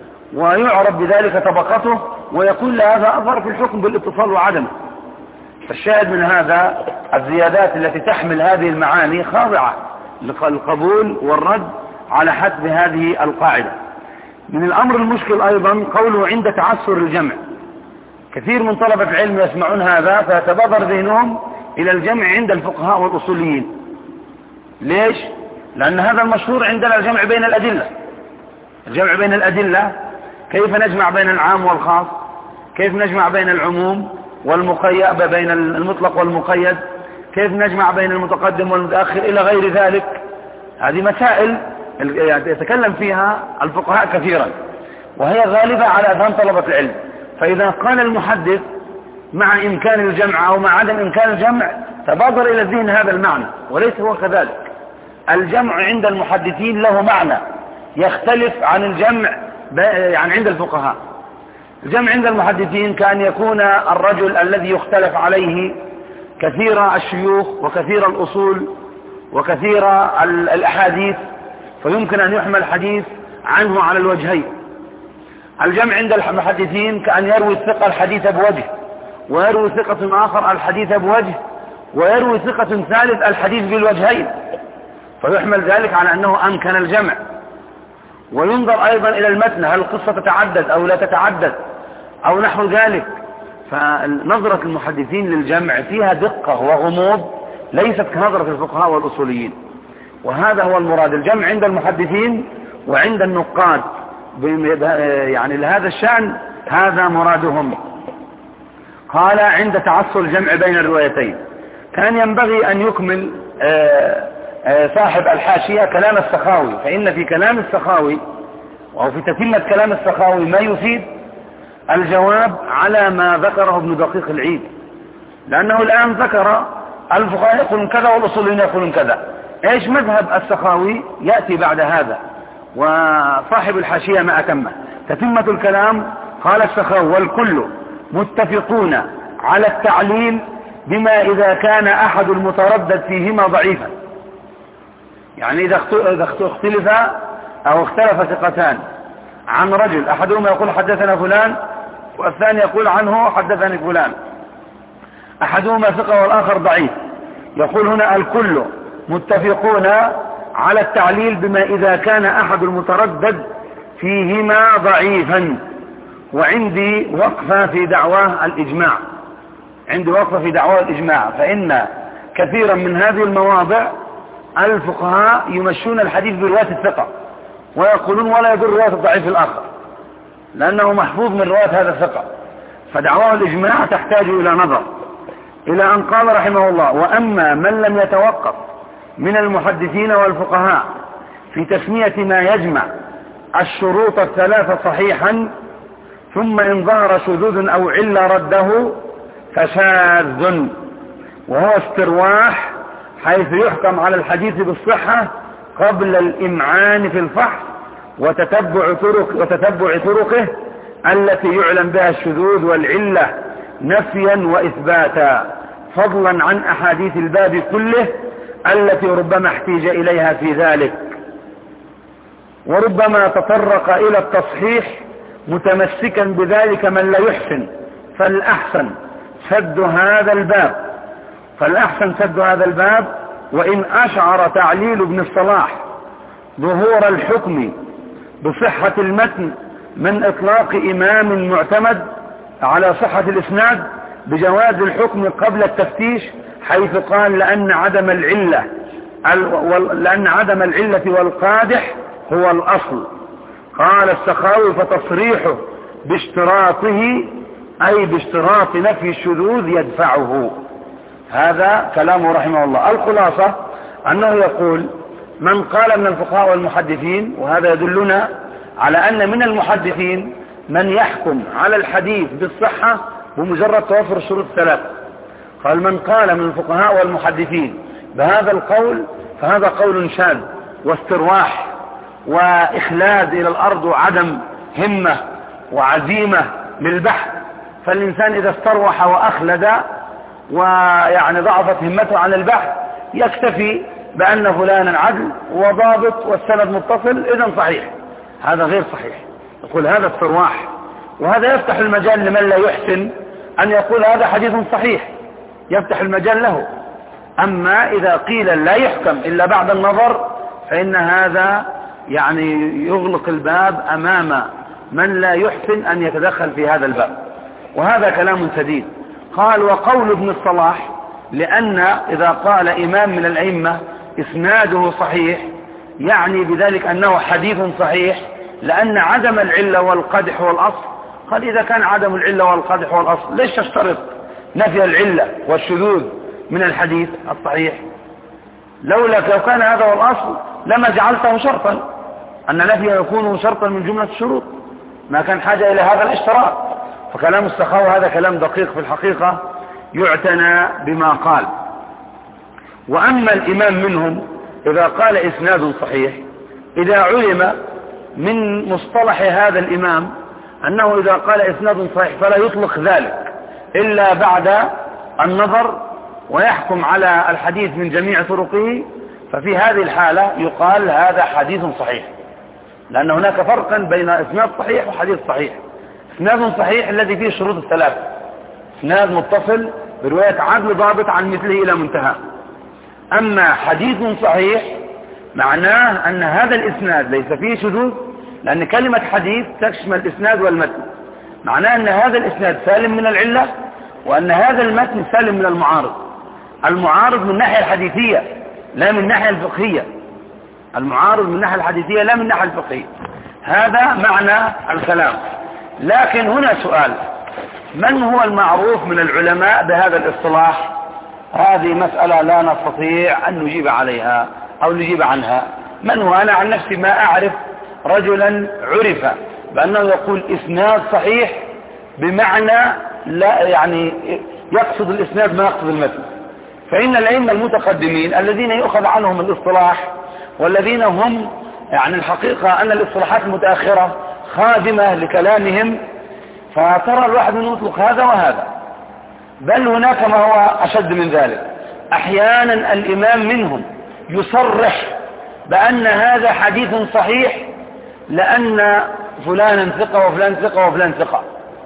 ويعرف بذلك طبقته، ويكون لهذا أثر في الحكم بالاتصال وعدمه. فالشاهد من هذا الزيادات التي تحمل هذه المعاني خاضعة للقبول والرد على حسب هذه القاعدة. من الأمر المشكل أيضا قوله عند تعسر الجمع. كثير من طلبة العلم يسمعون هذا فيتبادر ذهنهم إلى الجمع عند الفقهاء والأصوليين. ليش؟ لأن هذا المشهور عندنا الجمع بين الأدلة. الجمع بين الأدلة، كيف نجمع بين العام والخاص، كيف نجمع بين العموم والمقيد، بين المطلق والمقيد، كيف نجمع بين المتقدم والمتأخر إلى غير ذلك. هذه مسائل يتكلم فيها الفقهاء كثيرا، وهي غالبة على أذهان طلبة العلم. فإذا قال المحدث مع إمكان الجمع أو مع عدم إمكان الجمع تبادر إلى الذهن هذا المعنى، وليس هو كذلك. الجمع عند المحدثين له معنى يختلف عن الجمع يعني عند الفقهاء. الجمع عند المحدثين كأن يكون الرجل الذي يختلف عليه كثير الشيوخ وكثير الأصول وكثير الأحاديث، فيمكن أن يحمل الحديث عنه على الوجهين. الجمع عند المحدثين كأن يروي الثقة الحديث بوجه، ويروي ثقة آخر الحديث بوجه، ويروي ثقة ثالث الحديث بالوجهين، فيحمل ذلك على أنه أمكن الجمع. وينظر أيضا إلى المتن، هل القصة تتعدد أو لا تتعدد أو نحو ذلك. فنظرة المحدثين للجمع فيها دقة وغموض ليست كنظرة الفقهاء والأصوليين، وهذا هو المراد. الجمع عند المحدثين وعند النقاد يعني لهذا الشأن هذا مرادهم. قال عند تعسر الجمع بين الروايتين. كان ينبغي أن يكمل صاحب الحاشية كلام السخاوي، فإن في كلام السخاوي أو في تتمة كلام السخاوي ما يفيد الجواب على ما ذكره ابن دقيق العيد. لأنه الآن ذكر الفقهاء يقولون كذا والأصوليين يقولون كذا. ايش مذهب السخاوي يأتي بعد هذا، وصاحب الحاشية ما أتمه. تتمة الكلام قال السخاوي: والكل متفقون على التعليل بما إذا كان أحد المتردد فيهما ضعيفا. يعني إذا اختلف أو اختلف ثقتان عن رجل، أحدهما يقول حدثنا فلان والثاني يقول عنه حدثني فلان، أحدهما ثقة والآخر ضعيف، يقول هنا الكل متفقون على التعليل بما إذا كان أحد المتردد فيهما ضعيفا. وعندي وقفة في دعواه الإجماع، فإن كثيرا من هذه المواضع الفقهاء يمشون الحديث برواية الثقة ويقولون ولا يضر رواية الضعيف الآخر لأنه محفوظ من رواية هذا الثقة. فدعواه الإجماع تحتاج إلى نظر، إلى أن قال رحمه الله: وأما من لم يتوقف من المحدثين والفقهاء في تسمية ما يجمع الشروط الثلاثة صحيحا، ثم إن ظهر شذوذ أو علة رده، فشاذ، وهو استرواح، حيث يحكم على الحديث بالصحة قبل الإمعان في الفحص وتتبع طرقه التي يعلم بها الشذوذ والعلة نفيا وإثباتا، فضلا عن أحاديث الباب كله التي ربما احتيج إليها في ذلك، وربما تطرق إلى التصحيح متمسكا بذلك من لا يحسن. فالأحسن سد هذا الباب، وإن أشعر تعليل ابن الصلاح ظهور الحكم بصحة المتن من إطلاق إمام معتمد على صحة الإسناد بجواز الحكم قبل التفتيش، حيث قال: لأن عدم العلة والقادح هو الأصل. قال السخاوي: فتصريحه باشتراطه أي باشتراط نفي الشذوذ يدفعه. هذا كلامه رحمه الله. الخلاصة أنه يقول: من قال من الفقهاء والمحدثين، وهذا يدلنا على أن من المحدثين من يحكم على الحديث بالصحة بمجرد توفر الشروط الثلاثة. قال: من قال من الفقهاء والمحدثين بهذا القول فهذا قول شاذ واسترواح وإخلاد إلى الأرض وعدم همة وعزيمة للبحث. فالإنسان إذا استروح وأخلد ويعني ضعفت همته عن البحث يكتفي بأن فلانا عدل وضابط والسند متصل، إذن صحيح. هذا غير صحيح. يقول هذا استرواح، وهذا يفتح المجال لمن لا يحسن أن يقول هذا حديث صحيح، يفتح المجال له. أما إذا قيل لا يحكم إلا بعد النظر فإن هذا يعني يغلق الباب أمام من لا يحسن أن يتدخل في هذا الباب، وهذا كلام سديد. قال: وقول ابن الصلاح، لأن إذا قال إمام من الأئمة إسناده صحيح يعني بذلك أنه حديث صحيح، لأن عدم العلة والقدح هو الأصل. قال: إذا كان عدم العلة والقدح هو الأصل، ليش تشترط نفي العلة والشذوذ من الحديث الصحيح؟ لو كان هذا هو الأصل لما جعلته شرطا، أن نفيه يكون شرطا من جملة الشروط، ما كان حاجة إلى هذا الاشتراط. فكلام السخاوي هذا كلام دقيق في الحقيقة، يعتنى بما قال. وأما الإمام منهم إذا قال إسناد صحيح، إذا علم من مصطلح هذا الإمام أنه إذا قال إسناد صحيح فلا يطلق ذلك إلا بعد النظر ويحكم على الحديث من جميع طرقه، ففي هذه الحالة يقال هذا حديث صحيح، لأن هناك فرقا بين إسناد صحيح وحديث صحيح. إسناد صحيح الذي فيه شروط الثلاثة، إسناد متصل برواية عدل ضابط عن مثله إلى منتهى. أما حديث صحيح معناه أن هذا الإسناد ليس فيه شذوذ، لأن كلمة حديث تشمل الإسناد والمتن، معناه أن هذا الإسناد سالم من العلة، وأن هذا المتن سالم من المعارض من الناحية الحديثية لا من الناحية الفقهية، المعارض من الناحية الحديثية لا من الناحية الفقهية. هذا معنى الكلام. لكن هنا سؤال: من هو المعروف من العلماء بهذا الاصطلاح؟ هذه مسألة لا نستطيع أن نجيب عليها أو نجيب عنها. من هو؟ أنا عن نفسي ما أعرف رجلا عرف بأنه يقول إسناد صحيح بمعنى لا يعني يقصد الإسناد ما يقصد المتن. فإن الأئمة المتقدمين الذين يؤخذ عنهم الاصطلاح والذين هم يعني الحقيقة أن الاصطلاحات المتأخرة خادمة لكلامهم، فترى الواحد من يطلق هذا وهذا، بل هناك ما هو أشد من ذلك. أحيانا الإمام منهم يصرح بأن هذا حديث صحيح لأن فلانا ثقة وفلان ثقة وفلان ثقة،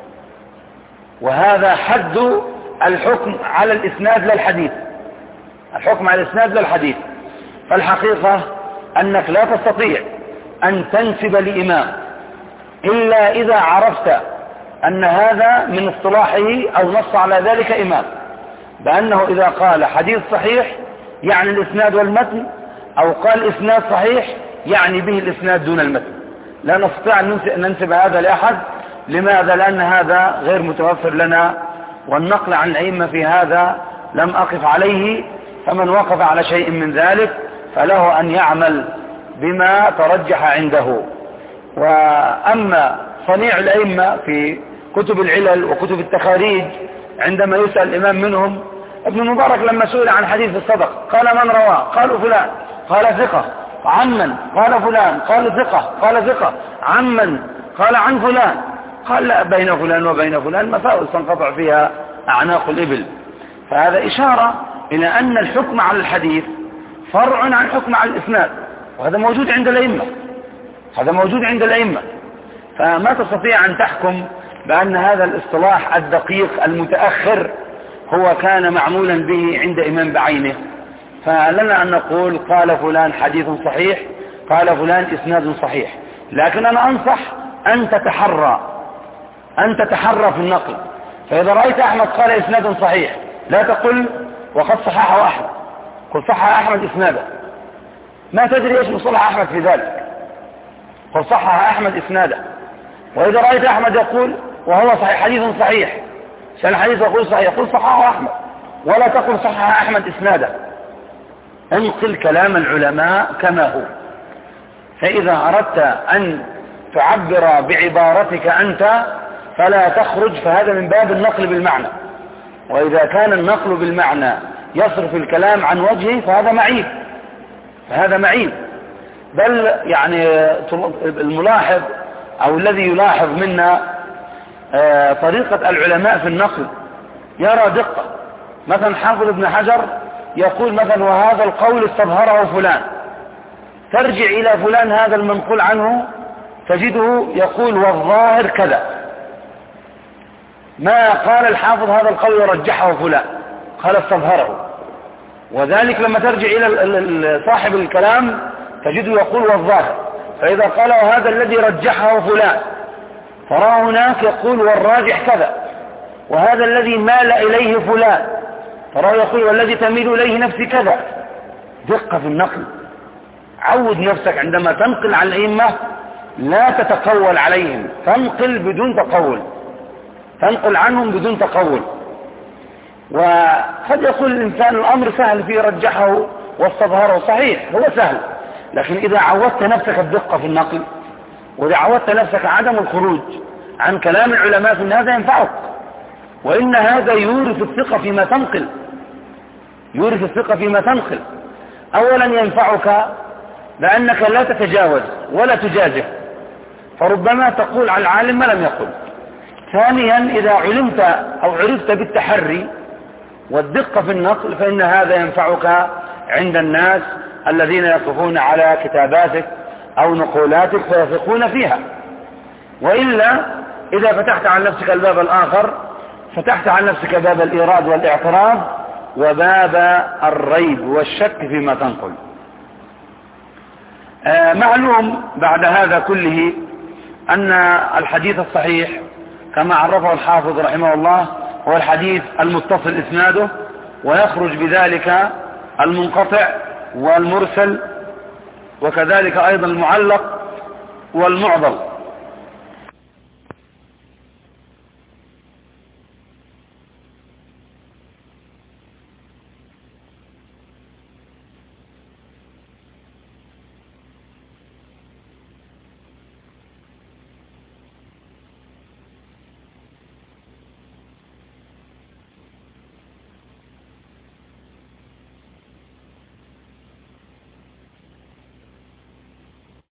وهذا حد الحكم على الإسناد للحديث، الحكم على الإسناد للحديث. فالحقيقة أنك لا تستطيع أن تنسب لإمام إلا إذا عرفت أن هذا من اصطلاحه أو نص على ذلك إمام، بأنه إذا قال حديث صحيح يعني الإسناد والمتن، أو قال إسناد صحيح يعني به الإسناد دون المتن. لا نستطيع أن ننسب هذا لأحد. لماذا؟ لأن هذا غير متوفر لنا، والنقل عن الأئمة في هذا لم أقف عليه. فمن وقف على شيء من ذلك فله أن يعمل بما ترجح عنده. وأما صنيع الأئمة في كتب العلل وكتب التخاريج عندما يسأل الإمام منهم، ابن المبارك لما سئل عن حديث الصدق قال من رواه؟ قالوا فلان، قال ثقة. عمن؟ قال فلان، قال ثقة، قال ثقة. عمن؟ قال عن فلان. قال لا، بين فلان وبين فلان مسائل تنقطع فيها أعناق الإبل. فهذا إشارة إلى أن الحكم على الحديث فرع عن الحكم على الإسناد، وهذا موجود عند الأئمة، هذا موجود عند الأئمة. فما تستطيع أن تحكم بأن هذا الاصطلاح الدقيق المتأخر هو كان معمولا به عند إمام بعينه. فلنا أن نقول قال فلان حديث صحيح، قال فلان إسناد صحيح. لكن أنا أنصح أن تتحرى في النقل. فإذا رأيت أحمد قال إسناد صحيح لا تقل وقد صححه أحمد، قل صحح أحمد إسناده، ما تدري إيش مصطلح أحمد في ذلك، قل صحح أحمد إسناده. وإذا رأيت أحمد يقول وهو صحيح حديث صحيح، سأل الحديث يقول صحيح، قل صححه أحمد، ولا تقل صحح أحمد إسناده. انقل كلام العلماء كما هو. فإذا أردت أن تعبر بعبارتك أنت فلا تخرج، فهذا من باب النقل بالمعنى. وإذا كان النقل بالمعنى يصرف الكلام عن وجهه فهذا معيب، فهذا معيب. بل يعني الملاحظ أو الذي يلاحظ منا طريقة العلماء في النقل يرى دقة. مثلا حافظ ابن حجر يقول مثلا وهذا القول استظهره فلان، ترجع إلى فلان هذا المنقول عنه تجده يقول والظاهر كذا، ما قال الحافظ هذا القول ورجحه فلان، قال استظهره. وذلك لما ترجع إلى صاحب الكلام تجده يقول والظاهر. فإذا قال وهذا الذي رجحه فلان، ترى هناك يقول والراجح كذا، وهذا الذي مال إليه فلان، ترى يقول والذي تميل إليه نفسي كذا. دقة في النقل. عود نفسك عندما تنقل عن الأئمة لا تتقول عليهم، تنقل بدون تقول، تنقل عنهم بدون تقول. وقد يقول الإنسان الأمر سهل فيه رجحه واستظهره، صحيح هو سهل، لكن إذا عودت نفسك الدقة في النقل، وإذا عودت نفسك عدم الخروج عن كلام العلماء فإن هذا ينفعك، وإن هذا يورث الثقة فيما تنقل، يورث الثقة فيما تنقل. أولا ينفعك لأنك لا تتجاوز ولا تجازف، فربما تقول على العالم ما لم يقل. ثانيا إذا علمت أو عرفت بالتحري والدقة في النقل فإن هذا ينفعك عند الناس الذين يقفون على كتاباتك أو نقولاتك فيثقون فيها. وإلا إذا فتحت عن نفسك الباب الآخر فتحت عن نفسك باب الإيراد والاعتراض وباب الريب والشك فيما تنقل. معلوم بعد هذا كله أن الحديث الصحيح كما عرفه الحافظ رحمه الله هو الحديث المتصل إسناده، ويخرج بذلك المنقطع والمرسل، وكذلك أيضا المعلق والمعضل.